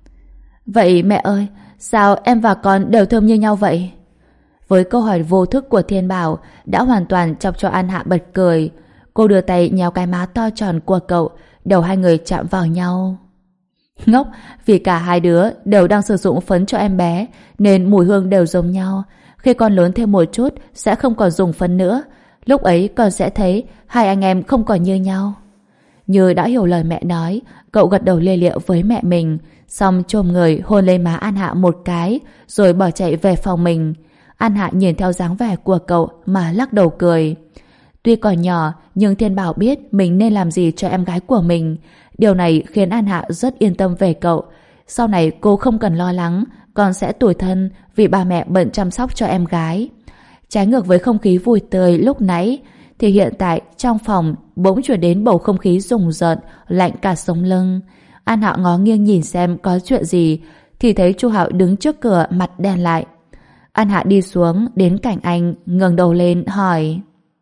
[SPEAKER 1] Vậy mẹ ơi, sao em và con đều thơm như nhau vậy? Với câu hỏi vô thức của Thiên Bảo đã hoàn toàn chọc cho An Hạ bật cười. Cô đưa tay nhéo cái má to tròn của cậu, đầu hai người chạm vào nhau. Ngốc, vì cả hai đứa đều đang sử dụng phấn cho em bé nên mùi hương đều giống nhau. Khi con lớn thêm một chút sẽ không còn dùng phấn nữa. Lúc ấy con sẽ thấy hai anh em không còn như nhau. Như đã hiểu lời mẹ nói, cậu gật đầu lia lịa với mẹ mình, xong chồm người hôn lên má An Hạ một cái, rồi bỏ chạy về phòng mình. An Hạ nhìn theo dáng vẻ của cậu mà lắc đầu cười. Tuy còn nhỏ, nhưng Thiên Bảo biết mình nên làm gì cho em gái của mình. Điều này khiến An Hạ rất yên tâm về cậu. Sau này cô không cần lo lắng, con sẽ tủi thân vì ba mẹ bận chăm sóc cho em gái. Trái ngược với không khí vui tươi lúc nãy, thì hiện tại trong phòng bỗng chuyển đến bầu không khí rùng rợn, lạnh cả sống lưng. An Hạ ngó nghiêng nhìn xem có chuyện gì, thì thấy Chu Hạo đứng trước cửa mặt đen lại. An Hạ đi xuống đến cạnh anh, ngẩng đầu lên hỏi: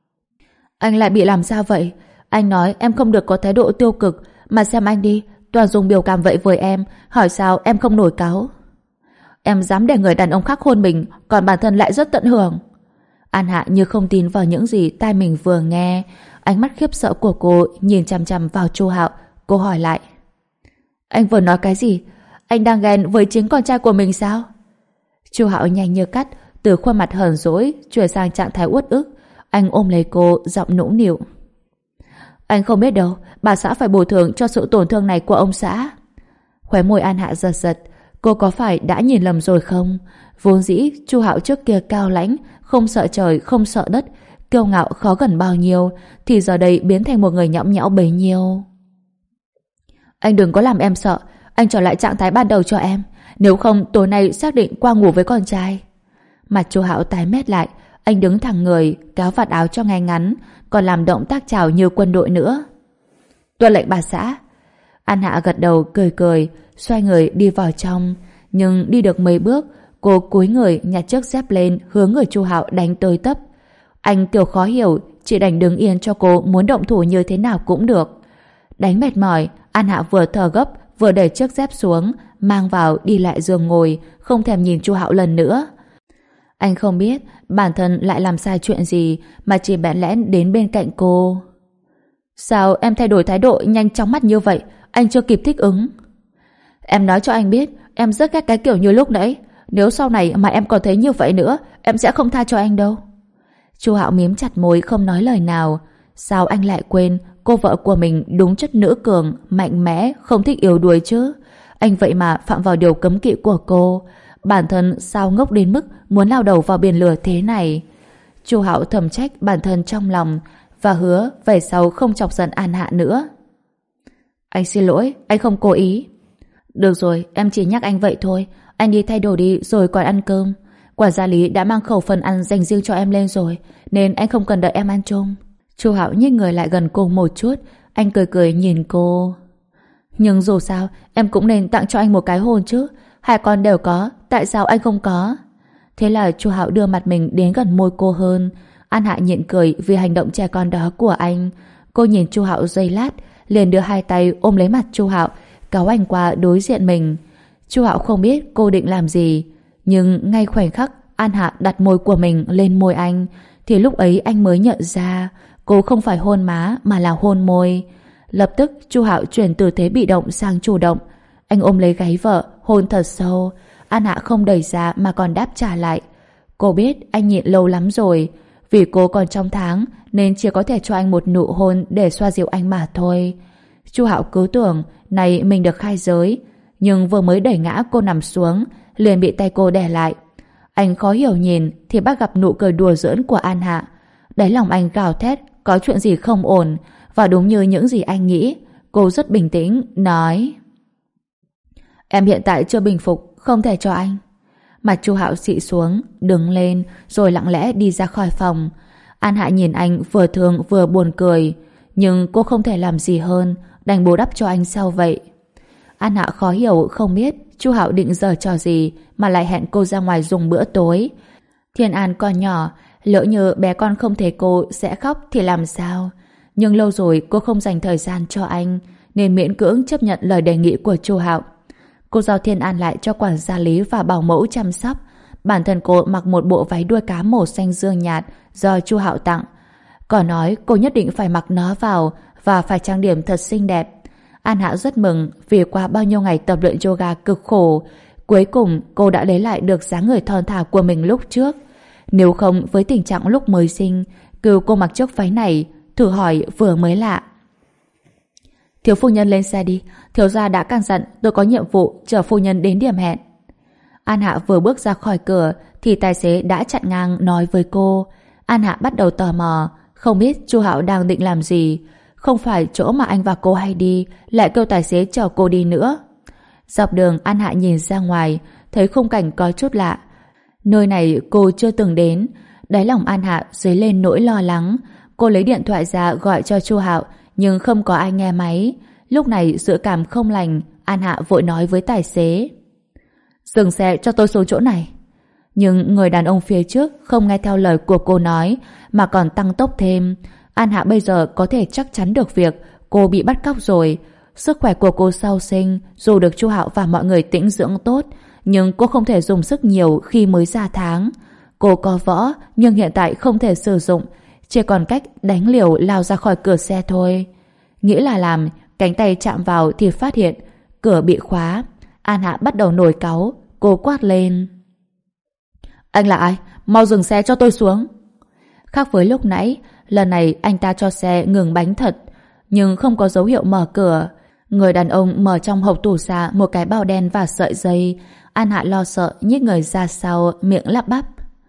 [SPEAKER 1] Anh lại bị làm sao vậy? Anh nói em không được có thái độ tiêu cực, mà xem anh đi, toàn dùng biểu cảm vậy với em, hỏi sao em không nổi cáu. Em dám để người đàn ông khác hôn mình, còn bản thân lại rất tận hưởng. An Hạ như không tin vào những gì tai mình vừa nghe. Ánh mắt khiếp sợ của cô nhìn chằm chằm vào Chu Hạo. Cô hỏi lại: Anh vừa nói cái gì? Anh đang ghen với chính con trai của mình sao? Chu Hạo nhanh như cắt, từ khuôn mặt hờn dỗi chuyển sang trạng thái uất ức. Anh ôm lấy cô, giọng nũng nịu: Anh không biết đâu, bà xã phải bồi thường cho sự tổn thương này của ông xã. Khóe môi An Hạ giật giật. Cô có phải đã nhìn lầm rồi không? Vốn dĩ Chu Hạo trước kia cao lãnh, không sợ trời không sợ đất, kiêu ngạo khó gần bao nhiêu, thì giờ đây biến thành một người nhõng nhẽo bấy nhiêu. Anh đừng có làm em sợ, anh trở lại trạng thái ban đầu cho em, nếu không tối nay xác định qua ngủ với con trai. Mặt Chu Hạo tái mét lại, anh đứng thẳng người, kéo vạt áo cho ngay ngắn, còn làm động tác chào như quân đội nữa. Tuân lệnh bà xã. An Hạ gật đầu cười cười, xoay người đi vào trong, nhưng đi được mấy bước, cô cúi người nhặt chiếc dép lên hướng người Chu Hạo đánh tới tấp. Anh kiểu khó hiểu, chỉ đành đứng yên cho cô muốn động thủ như thế nào cũng được. Đánh mệt mỏi, An Hạ vừa thở gấp vừa đẩy chiếc dép xuống, mang vào đi lại giường ngồi, không thèm nhìn Chu Hạo lần nữa. Anh không biết bản thân lại làm sai chuyện gì mà chỉ bẽn lẽn đến bên cạnh cô. Sao em thay đổi thái độ nhanh chóng mắt như vậy? Anh chưa kịp thích ứng. Em nói cho anh biết, em rất ghét cái kiểu như lúc nãy. Nếu sau này mà em còn thấy như vậy nữa, em sẽ không tha cho anh đâu. Chu Hạo mím chặt môi không nói lời nào. Sao anh lại quên cô vợ của mình đúng chất nữ cường, mạnh mẽ, không thích yếu đuối chứ? Anh vậy mà phạm vào điều cấm kỵ của cô. Bản thân sao ngốc đến mức muốn lao đầu vào biển lửa thế này? Chu Hạo thầm trách bản thân trong lòng và hứa về sau không chọc giận An Hạ nữa. Anh xin lỗi, anh không cố ý. Được rồi, em chỉ nhắc anh vậy thôi. Anh đi thay đồ đi rồi còn ăn cơm. Quản gia Lý đã mang khẩu phần ăn dành riêng cho em lên rồi, nên anh không cần đợi em ăn chung. Chu Hạo nhích người lại gần cô một chút. Anh cười cười nhìn cô. Nhưng dù sao em cũng nên tặng cho anh một cái hôn chứ. Hai con đều có, tại sao anh không có? Thế là Chu Hạo đưa mặt mình đến gần môi cô hơn. An Hạ nhịn cười vì hành động trẻ con đó của anh. Cô nhìn Chu Hạo giây lát, liền đưa hai tay ôm lấy mặt Chu Hạo, kéo anh qua đối diện mình. Chu Hạo không biết cô định làm gì, nhưng ngay khoảnh khắc An Hạ đặt môi của mình lên môi anh, thì lúc ấy anh mới nhận ra cô không phải hôn má mà là hôn môi. Lập tức Chu Hạo chuyển từ thế bị động sang chủ động. Anh ôm lấy gáy vợ, hôn thật sâu. An Hạ không đẩy ra mà còn đáp trả lại. Cô biết anh nhịn lâu lắm rồi. Vì cô còn trong tháng nên chỉ có thể cho anh một nụ hôn để xoa dịu anh mà thôi. Chu Hạo cứ tưởng này mình được khai giới, nhưng vừa mới đẩy ngã cô nằm xuống liền bị tay cô đè lại. Anh khó hiểu nhìn thì bắt gặp nụ cười đùa giỡn của An Hạ. Đáy lòng anh gào thét có chuyện gì không ổn, và đúng như những gì anh nghĩ, cô rất bình tĩnh nói: Em hiện tại chưa bình phục, không thể cho anh. Mặt Chu Hạo xị xuống, đứng lên rồi lặng lẽ đi ra khỏi phòng. An Hạ nhìn anh vừa thương vừa buồn cười, nhưng cô không thể làm gì hơn, đành bù đắp cho anh sao vậy. An Hạ khó hiểu không biết Chu Hạo định giở trò gì mà lại hẹn cô ra ngoài dùng bữa tối. Thiên An còn nhỏ, lỡ như bé con không thấy cô sẽ khóc thì làm sao? Nhưng lâu rồi cô không dành thời gian cho anh, nên miễn cưỡng chấp nhận lời đề nghị của Chu Hạo. Cô giao Thiên An lại cho quản gia lý và bảo mẫu chăm sóc. Bản thân cô mặc một bộ váy đuôi cá màu xanh dương nhạt do Chu Hạo tặng. Còn nói cô nhất định phải mặc nó vào và phải trang điểm thật xinh đẹp. An Hạ rất mừng vì qua bao nhiêu ngày tập luyện yoga cực khổ, cuối cùng cô đã lấy lại được dáng người thon thả của mình lúc trước. Nếu không với tình trạng lúc mới sinh, kêu cô mặc chiếc váy này, thử hỏi vừa mới lạ. Thiếu phu nhân lên xe đi, thiếu gia đã căn dặn tôi có nhiệm vụ chở phu nhân đến điểm hẹn. An Hạ vừa bước ra khỏi cửa thì tài xế đã chặn ngang nói với cô. An Hạ bắt đầu tò mò, không biết Chu Hạo đang định làm gì. Không phải chỗ mà anh và cô hay đi, lại kêu tài xế chở cô đi nữa. Dọc đường An Hạ nhìn ra ngoài, thấy khung cảnh có chút lạ. Nơi này cô chưa từng đến. Đáy lòng An Hạ dấy lên nỗi lo lắng. Cô lấy điện thoại ra gọi cho Chu Hạo, nhưng không có ai nghe máy. Lúc này dự cảm không lành, An Hạ vội nói với tài xế: Dừng xe cho tôi xuống chỗ này. Nhưng người đàn ông phía trước không nghe theo lời của cô nói mà còn tăng tốc thêm. An Hạ bây giờ có thể chắc chắn được việc cô bị bắt cóc rồi. Sức khỏe của cô sau sinh dù được Chu Hạo và mọi người tĩnh dưỡng tốt, nhưng cô không thể dùng sức nhiều khi mới ra tháng. Cô có võ nhưng hiện tại không thể sử dụng, chỉ còn cách đánh liều lao ra khỏi cửa xe thôi. Nghĩ là làm, cánh tay chạm vào thì phát hiện cửa bị khóa. An Hạ bắt đầu nổi cáu. Cô quát lên: Anh là ai? Mau dừng xe cho tôi xuống. Khác với lúc nãy, lần này anh ta cho xe ngừng bánh thật, nhưng không có dấu hiệu mở cửa. Người đàn ông mở trong hộc tủ ra một cái bao đen và sợi dây. An Hạ lo sợ nhích người ra sau, miệng lắp bắp: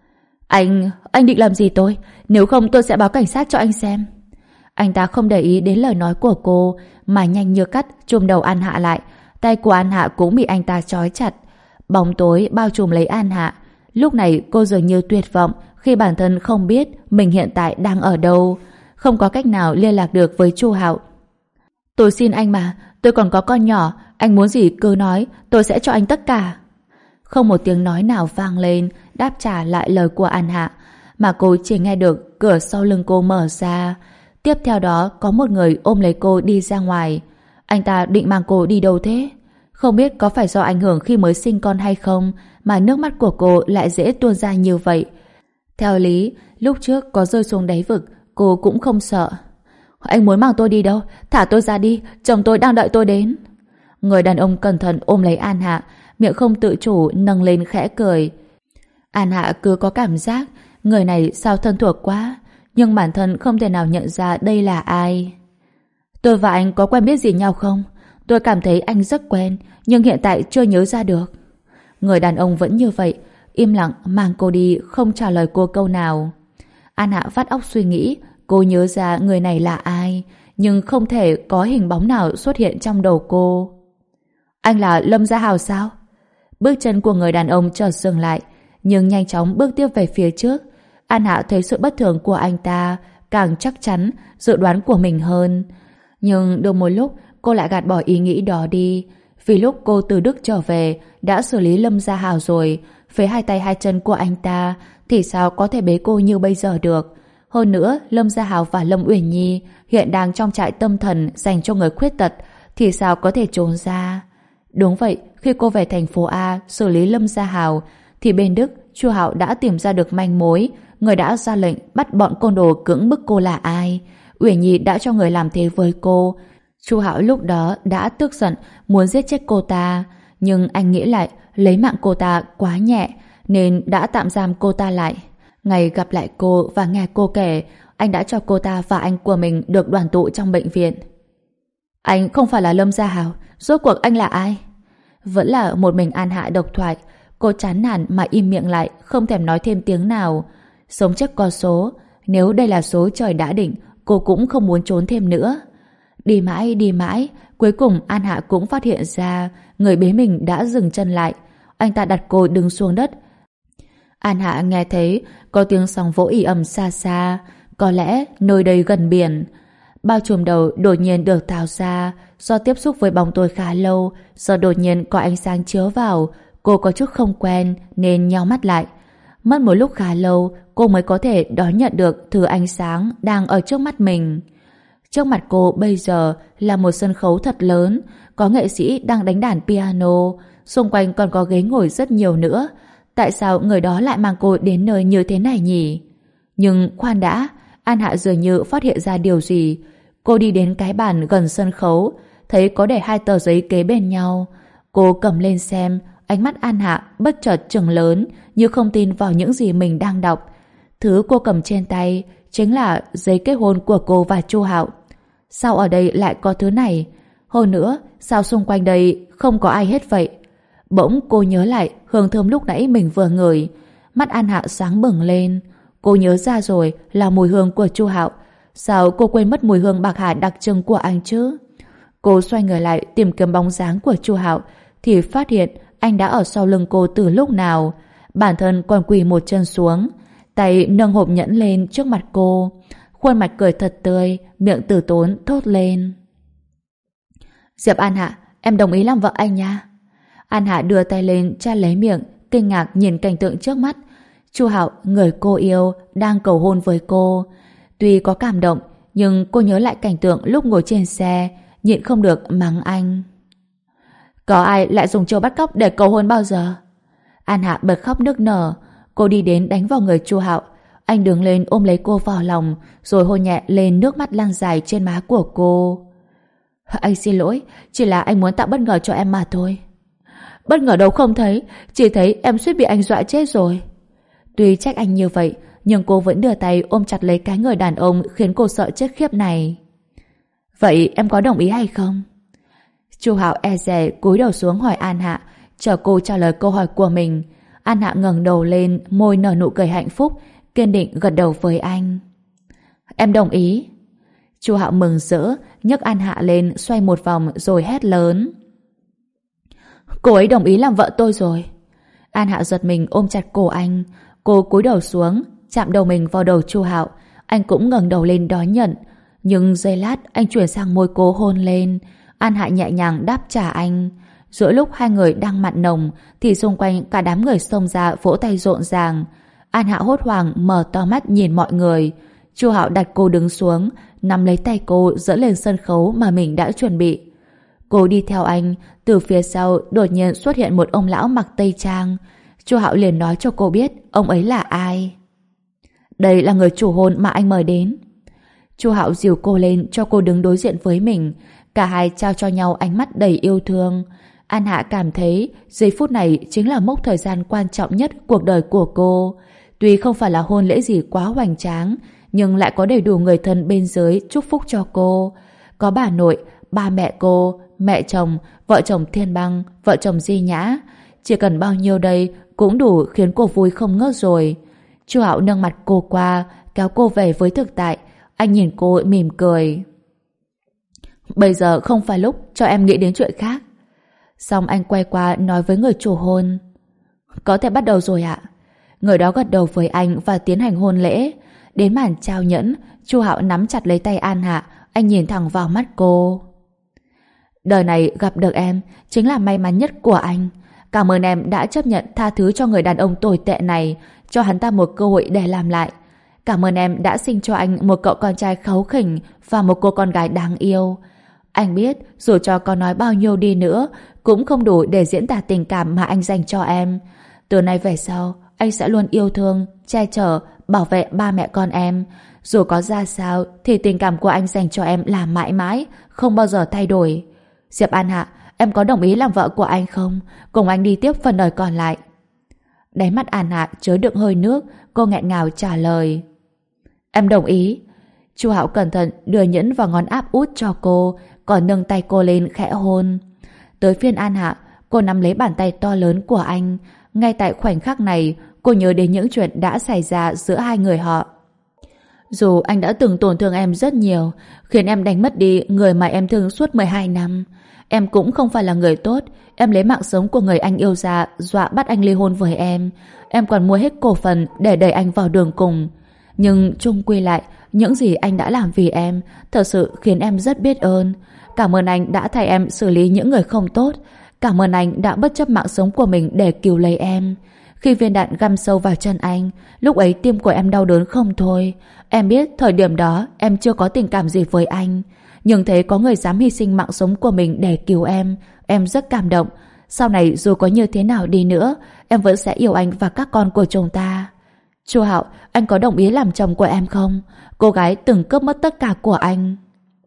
[SPEAKER 1] Anh định làm gì tôi? Nếu không tôi sẽ báo cảnh sát cho anh xem. Anh ta không để ý đến lời nói của cô mà nhanh như cắt chùm đầu An Hạ lại. Tay của An Hạ cũng bị anh ta trói chặt. Bóng tối bao trùm lấy An Hạ. Lúc này cô dường như tuyệt vọng khi bản thân không biết mình hiện tại đang ở đâu, không có cách nào liên lạc được với Chu Hạo. Tôi xin anh mà, tôi còn có con nhỏ, anh muốn gì cứ nói, tôi sẽ cho anh tất cả. Không một tiếng nói nào vang lên đáp trả lại lời của An Hạ, mà cô chỉ nghe được cửa sau lưng cô mở ra. Tiếp theo đó có một người ôm lấy cô đi ra ngoài. Anh ta định mang cô đi đâu thế? Không biết có phải do ảnh hưởng khi mới sinh con hay không mà nước mắt của cô lại dễ tuôn ra như vậy. Theo lý, lúc trước có rơi xuống đáy vực, cô cũng không sợ. Anh muốn mang tôi đi đâu? Thả tôi ra đi, chồng tôi đang đợi tôi đến. Người đàn ông cẩn thận ôm lấy An Hạ, miệng không tự chủ nâng lên khẽ cười. An Hạ cứ có cảm giác người này sao thân thuộc quá, nhưng bản thân không thể nào nhận ra đây là ai. Tôi và anh có quen biết gì nhau không? Tôi cảm thấy anh rất quen, nhưng hiện tại chưa nhớ ra được. Người đàn ông vẫn như vậy, im lặng mang cô đi, không trả lời cô câu nào. An Hạ vắt óc suy nghĩ, cô nhớ ra người này là ai, nhưng không thể có hình bóng nào xuất hiện trong đầu cô. Anh là Lâm Gia Hào sao? Bước chân của người đàn ông chợt dừng lại, nhưng nhanh chóng bước tiếp về phía trước. An Hạ thấy sự bất thường của anh ta, càng chắc chắn dự đoán của mình hơn. Nhưng được một lúc, cô lại gạt bỏ ý nghĩ đó đi. Vì lúc cô từ Đức trở về, đã xử lý Lâm Gia Hào rồi, với hai tay hai chân của anh ta, thì sao có thể bế cô như bây giờ được. Hơn nữa, Lâm Gia Hào và Lâm Uyển Nhi hiện đang trong trại tâm thần dành cho người khuyết tật, thì sao có thể trốn ra. Đúng vậy, khi cô về thành phố A xử lý Lâm Gia Hào, thì bên Đức, Chu Hạo đã tìm ra được manh mối, người đã ra lệnh bắt bọn côn đồ cưỡng bức cô là ai. Uyển Nhi đã cho người làm thế với cô. Chu Hạo lúc đó đã tức giận muốn giết chết cô ta, nhưng anh nghĩ lại lấy mạng cô ta quá nhẹ nên đã tạm giam cô ta lại. Ngày gặp lại cô và nghe cô kể, anh đã cho cô ta và anh của mình được đoàn tụ trong bệnh viện. Anh không phải là Lâm Gia Hào, rốt cuộc anh là ai? Vẫn là một mình An Hạ độc thoại. Cô chán nản mà im miệng lại, không thèm nói thêm tiếng nào. Sống chết có số, nếu đây là số trời đã định, cô cũng không muốn trốn thêm nữa. Đi mãi, cuối cùng An Hạ cũng phát hiện ra người bế mình đã dừng chân lại. Anh ta đặt cô đứng xuống đất. An Hạ nghe thấy có tiếng sóng vỗ ì ầm xa xa, có lẽ nơi đây gần biển. Bao trùm đầu đột nhiên được tháo ra, do tiếp xúc với bóng tối khá lâu, giờ đột nhiên có ánh sáng chiếu vào, cô có chút không quen nên nheo mắt lại. Mất một lúc khá lâu, cô mới có thể đón nhận được thứ ánh sáng đang ở trước mắt mình. Trước mặt cô bây giờ là một sân khấu thật lớn, có nghệ sĩ đang đánh đàn piano, xung quanh còn có ghế ngồi rất nhiều nữa. Tại sao người đó lại mang cô đến nơi như thế này nhỉ? Nhưng khoan đã, An Hạ dường như phát hiện ra điều gì. Cô đi đến cái bàn gần sân khấu, thấy có để 2 tờ giấy kế bên nhau. Cô cầm lên xem, ánh mắt An Hạ bất chợt trừng lớn, như không tin vào những gì mình đang đọc. Thứ cô cầm trên tay chính là giấy kết hôn của cô và Chu Hạo. Sao ở đây lại có thứ này? Hơn nữa, sao xung quanh đây không có ai hết vậy? Bỗng cô nhớ lại hương thơm lúc nãy mình vừa ngửi. Mắt An Hạ sáng bừng lên. Cô nhớ ra rồi, là mùi hương của Chu Hạo. Sao cô quên mất mùi hương bạc hà đặc trưng của anh chứ? Cô xoay người lại tìm kiếm bóng dáng của Chu Hạo, thì phát hiện anh đã ở sau lưng cô từ lúc nào. Bản thân còn quỳ một chân xuống, tay nâng hộp nhẫn lên trước mặt cô. Khuôn mặt cười thật tươi, miệng từ tốn thốt lên: Diệp An Hạ, em đồng ý làm vợ anh nha. An Hạ đưa tay lên che lấy miệng, kinh ngạc nhìn cảnh tượng trước mắt. Chu Hạo, người cô yêu, đang cầu hôn với cô. Tuy có cảm động, nhưng cô nhớ lại cảnh tượng lúc ngồi trên xe, nhịn không được mắng anh. Có ai lại dùng trâu bắt cóc để cầu hôn bao giờ? An Hạ bật khóc nức nở. Cô đi đến đánh vào người Chu Hạo. Anh đứng lên ôm lấy cô vào lòng, rồi hôn nhẹ lên nước mắt lăn dài trên má của cô. Anh xin lỗi, chỉ là anh muốn tạo bất ngờ cho em mà thôi. Bất ngờ đâu không thấy, chỉ thấy em suýt bị anh dọa chết rồi. Tuy trách anh như vậy, nhưng cô vẫn đưa tay ôm chặt lấy cái người đàn ông khiến cô sợ chết khiếp này. Vậy em có đồng ý hay không? Chu Hạo e dè cúi đầu xuống hỏi An Hạ, chờ cô trả lời câu hỏi của mình. An Hạ ngẩng đầu lên, môi nở nụ cười hạnh phúc, kiên định gật đầu với anh. Em đồng ý. Chu Hạo mừng rỡ, nhấc An Hạ lên xoay một vòng rồi hét lớn: Cô ấy đồng ý làm vợ tôi rồi. An Hạ giật mình ôm chặt cổ anh. Cô cúi đầu xuống, chạm đầu mình vào đầu Chu Hạo. Anh cũng ngẩng đầu lên đón nhận. Nhưng giây lát anh chuyển sang môi cô hôn lên. An Hạ nhẹ nhàng đáp trả anh. Giữa lúc hai người đang mặn nồng thì xung quanh cả đám người xông ra vỗ tay rộn ràng. An Hạ hốt hoảng mở to mắt nhìn mọi người. Chu Hạo đặt cô đứng xuống, nắm lấy tay cô dẫn lên sân khấu mà mình đã chuẩn bị. Cô đi theo anh. Từ phía sau đột nhiên xuất hiện một ông lão mặc tây trang. Chu Hạo liền nói cho cô biết ông ấy là ai. Đây là người chủ hôn mà anh mời đến. Chu Hạo dìu cô lên cho cô đứng đối diện với mình. Cả hai trao cho nhau ánh mắt đầy yêu thương. An Hạ cảm thấy giây phút này chính là mốc thời gian quan trọng nhất cuộc đời của cô. Tuy không phải là hôn lễ gì quá hoành tráng, nhưng lại có đầy đủ người thân bên dưới chúc phúc cho cô. Có bà nội, ba mẹ cô, mẹ chồng, vợ chồng Thiên Băng, vợ chồng Di Nhã. Chỉ cần bao nhiêu đây cũng đủ khiến cô vui không ngớt rồi. Chu Hạo nâng mặt cô qua, kéo cô về với thực tại. Anh nhìn cô mỉm cười. Bây giờ không phải lúc cho em nghĩ đến chuyện khác. Xong anh quay qua nói với người chủ hôn. Có thể bắt đầu rồi ạ. Người đó gật đầu với anh và tiến hành hôn lễ. Đến màn trao nhẫn, Chu Hạo nắm chặt lấy tay An Hạ. Anh nhìn thẳng vào mắt cô. Đời này gặp được em chính là may mắn nhất của anh. Cảm ơn em đã chấp nhận tha thứ cho người đàn ông tồi tệ này, cho hắn ta một cơ hội để làm lại. Cảm ơn em đã sinh cho anh một cậu con trai kháu khỉnh và một cô con gái đáng yêu. Anh biết dù cho có nói bao nhiêu đi nữa cũng không đủ để diễn tả tình cảm mà anh dành cho em. Từ nay về sau anh sẽ luôn yêu thương, che chở, bảo vệ ba mẹ con em. Dù có ra sao thì tình cảm của anh dành cho em là mãi mãi, không bao giờ thay đổi. Diệp An Hạ, em có đồng ý làm vợ của anh không? Cùng anh đi tiếp phần đời còn lại. Đáy mắt An Hạ chứa đựng hơi nước, cô nghẹn ngào trả lời. Em đồng ý. Chu Hạo cẩn thận đưa nhẫn vào ngón áp út cho cô, còn nâng tay cô lên khẽ hôn. Tới phiên An Hạ, cô nắm lấy bàn tay to lớn của anh. Ngay tại khoảnh khắc này, cô nhớ đến những chuyện đã xảy ra giữa hai người họ. Dù anh đã từng tổn thương em rất nhiều, khiến em đánh mất đi người mà em thương suốt 12 năm. Em cũng không phải là người tốt. Em lấy mạng sống của người anh yêu ra, dọa bắt anh ly hôn với em. Em còn mua hết cổ phần để đẩy anh vào đường cùng. Nhưng chung quy lại, những gì anh đã làm vì em thật sự khiến em rất biết ơn. Cảm ơn anh đã thay em xử lý những người không tốt. Cảm ơn anh đã bất chấp mạng sống của mình để cứu lấy em. Khi viên đạn găm sâu vào chân anh, lúc ấy tim của em đau đớn không thôi. Em biết thời điểm đó em chưa có tình cảm gì với anh, nhưng thấy có người dám hy sinh mạng sống của mình để cứu em rất cảm động. Sau này dù có như thế nào đi nữa, em vẫn sẽ yêu anh và các con của chúng ta. Chu Hạo, anh có đồng ý làm chồng của em không? Cô gái từng cướp mất tất cả của anh.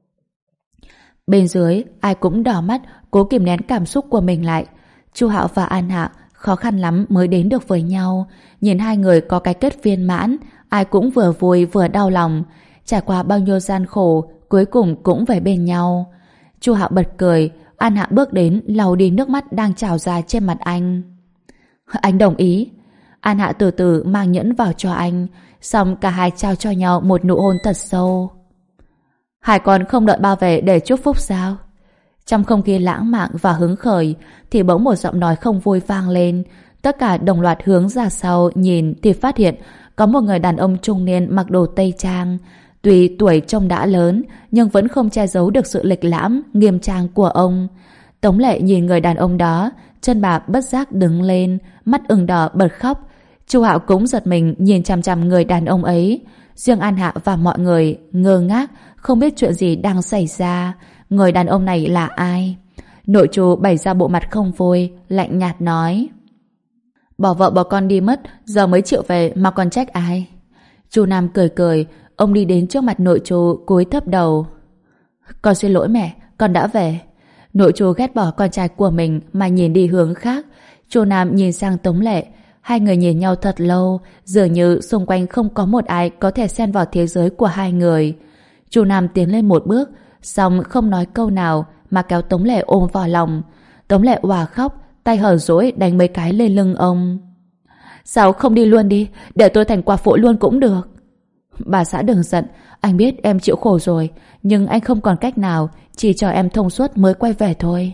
[SPEAKER 1] Bên dưới, ai cũng đỏ mắt, cố kìm nén cảm xúc của mình lại. Chu Hạo và An Hạ khó khăn lắm mới đến được với nhau. Nhìn hai người có cái kết viên mãn, ai cũng vừa vui vừa đau lòng. Trải qua bao nhiêu gian khổ, cuối cùng cũng về bên nhau. Chu Hạo bật cười, An Hạ bước đến lau đi nước mắt đang trào ra trên mặt anh. Anh đồng ý. An Hạ từ từ mang nhẫn vào cho anh, xong cả hai trao cho nhau một nụ hôn thật sâu. Hai con không đợi ba về để chúc phúc sao? Trong không khí lãng mạn và hứng khởi thì bỗng một giọng nói không vui vang lên. Tất cả đồng loạt hướng ra sau nhìn thì phát hiện có một người đàn ông trung niên mặc đồ tây trang. Tuy tuổi trông đã lớn nhưng vẫn không che giấu được sự lịch lãm, nghiêm trang của ông. Tống Lệ nhìn người đàn ông đó, chân bà bất giác đứng lên, mắt ửng đỏ bật khóc. Chu Hạo cũng giật mình nhìn chằm chằm người đàn ông ấy. Riêng An Hạ và mọi người ngơ ngác, không biết chuyện gì đang xảy ra. Người đàn ông này là ai? Nội trù bày ra bộ mặt không vui, lạnh nhạt nói: bỏ vợ bỏ con đi mất, giờ mới chịu về mà còn trách ai? Chu Nam cười cười, ông đi đến trước mặt nội trù cúi thấp đầu. Con xin lỗi mẹ, con đã về. Nội trù ghét bỏ con trai của mình mà nhìn đi hướng khác. Chu Nam nhìn sang Tống Lệ. Hai người nhìn nhau thật lâu, dường như xung quanh không có một ai có thể xen vào thế giới của hai người. Chu Nam tiến lên một bước, xong không nói câu nào mà kéo Tống Lệ ôm vào lòng. Tống Lệ òa khóc, tay hở dỗi đánh mấy cái lên lưng ông. Sao không đi luôn đi, để tôi thành quả phụ luôn cũng được. Bà xã đừng giận, anh biết em chịu khổ rồi, nhưng anh không còn cách nào, chỉ cho em thông suốt mới quay về thôi.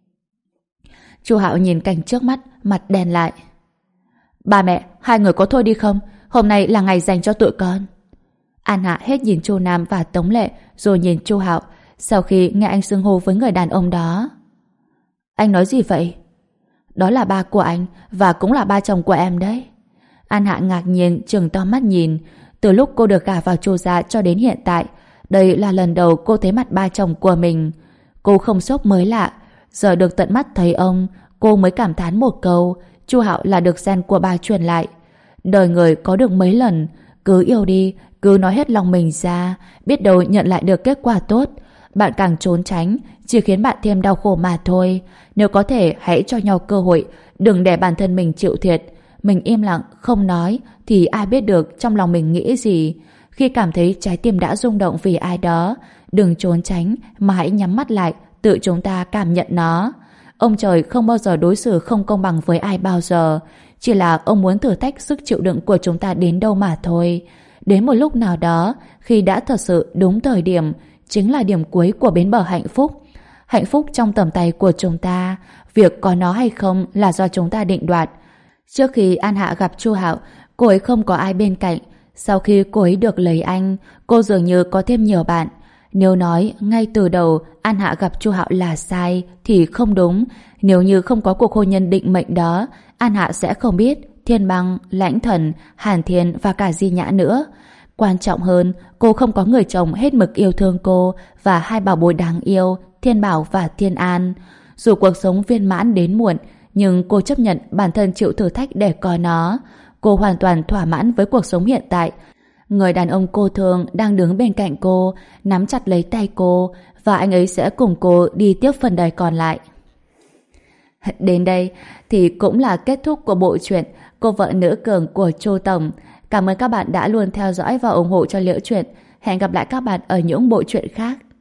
[SPEAKER 1] Chu Hạo nhìn cảnh trước mắt, mặt đen lại. Ba mẹ, hai người có thôi đi không? Hôm nay là ngày dành cho tụi con. An Hạ hết nhìn Chu Nam và Tống Lệ rồi nhìn Chu Hạo. Sau khi nghe anh xưng hô với người đàn ông đó: anh nói gì vậy? Đó là ba của anh và cũng là ba chồng của em đấy. An Hạ ngạc nhiên trừng to mắt nhìn. Từ lúc cô được gả vào Chu gia cho đến hiện tại, đây là lần đầu cô thấy mặt ba chồng của mình. Cô không sốc mới lạ, giờ được tận mắt thấy ông, cô mới cảm thán một câu: Chu Hạo là được gen của ba truyền lại. Đời người có được mấy lần, cứ yêu đi, cứ nói hết lòng mình ra, biết đâu nhận lại được kết quả tốt. Bạn càng trốn tránh, chỉ khiến bạn thêm đau khổ mà thôi. Nếu có thể, hãy cho nhau cơ hội, đừng để bản thân mình chịu thiệt. Mình im lặng, không nói, thì ai biết được trong lòng mình nghĩ gì. Khi cảm thấy trái tim đã rung động vì ai đó, đừng trốn tránh, mà hãy nhắm mắt lại, tự chúng ta cảm nhận nó. Ông trời không bao giờ đối xử không công bằng với ai bao giờ. Chỉ là ông muốn thử thách sức chịu đựng của chúng ta đến đâu mà thôi. Đến một lúc nào đó, khi đã thật sự đúng thời điểm, chính là điểm cuối của bến bờ hạnh phúc. Hạnh phúc trong tầm tay của chúng ta. Việc có nó hay không là do chúng ta định đoạt. Trước khi An Hạ gặp Chu Hạo, cô ấy không có ai bên cạnh. Sau khi cô ấy được lấy anh, cô dường như có thêm nhiều bạn. Nếu nói ngay từ đầu An Hạ gặp Chu Hạo là sai thì không đúng. Nếu như không có cuộc hôn nhân định mệnh đó, An Hạ sẽ không biết Thiên Băng, Lãnh Thần, Hàn Thiên và cả Di Nhã nữa. Quan trọng hơn, cô không có người chồng hết mực yêu thương cô và hai bảo bối đáng yêu Thiên Bảo và Thiên An. Dù cuộc sống viên mãn đến muộn, nhưng cô chấp nhận bản thân chịu thử thách để có nó. Cô hoàn toàn thỏa mãn với cuộc sống hiện tại. Người đàn ông cô thương đang đứng bên cạnh cô, nắm chặt lấy tay cô, và anh ấy sẽ cùng cô đi tiếp phần đời còn lại. Đến đây thì cũng là kết thúc của bộ truyện Cô vợ nữ cường của Chu Tổng. Cảm ơn các bạn đã luôn theo dõi và ủng hộ cho Liễu Chuyện. Hẹn gặp lại các bạn ở những bộ truyện khác.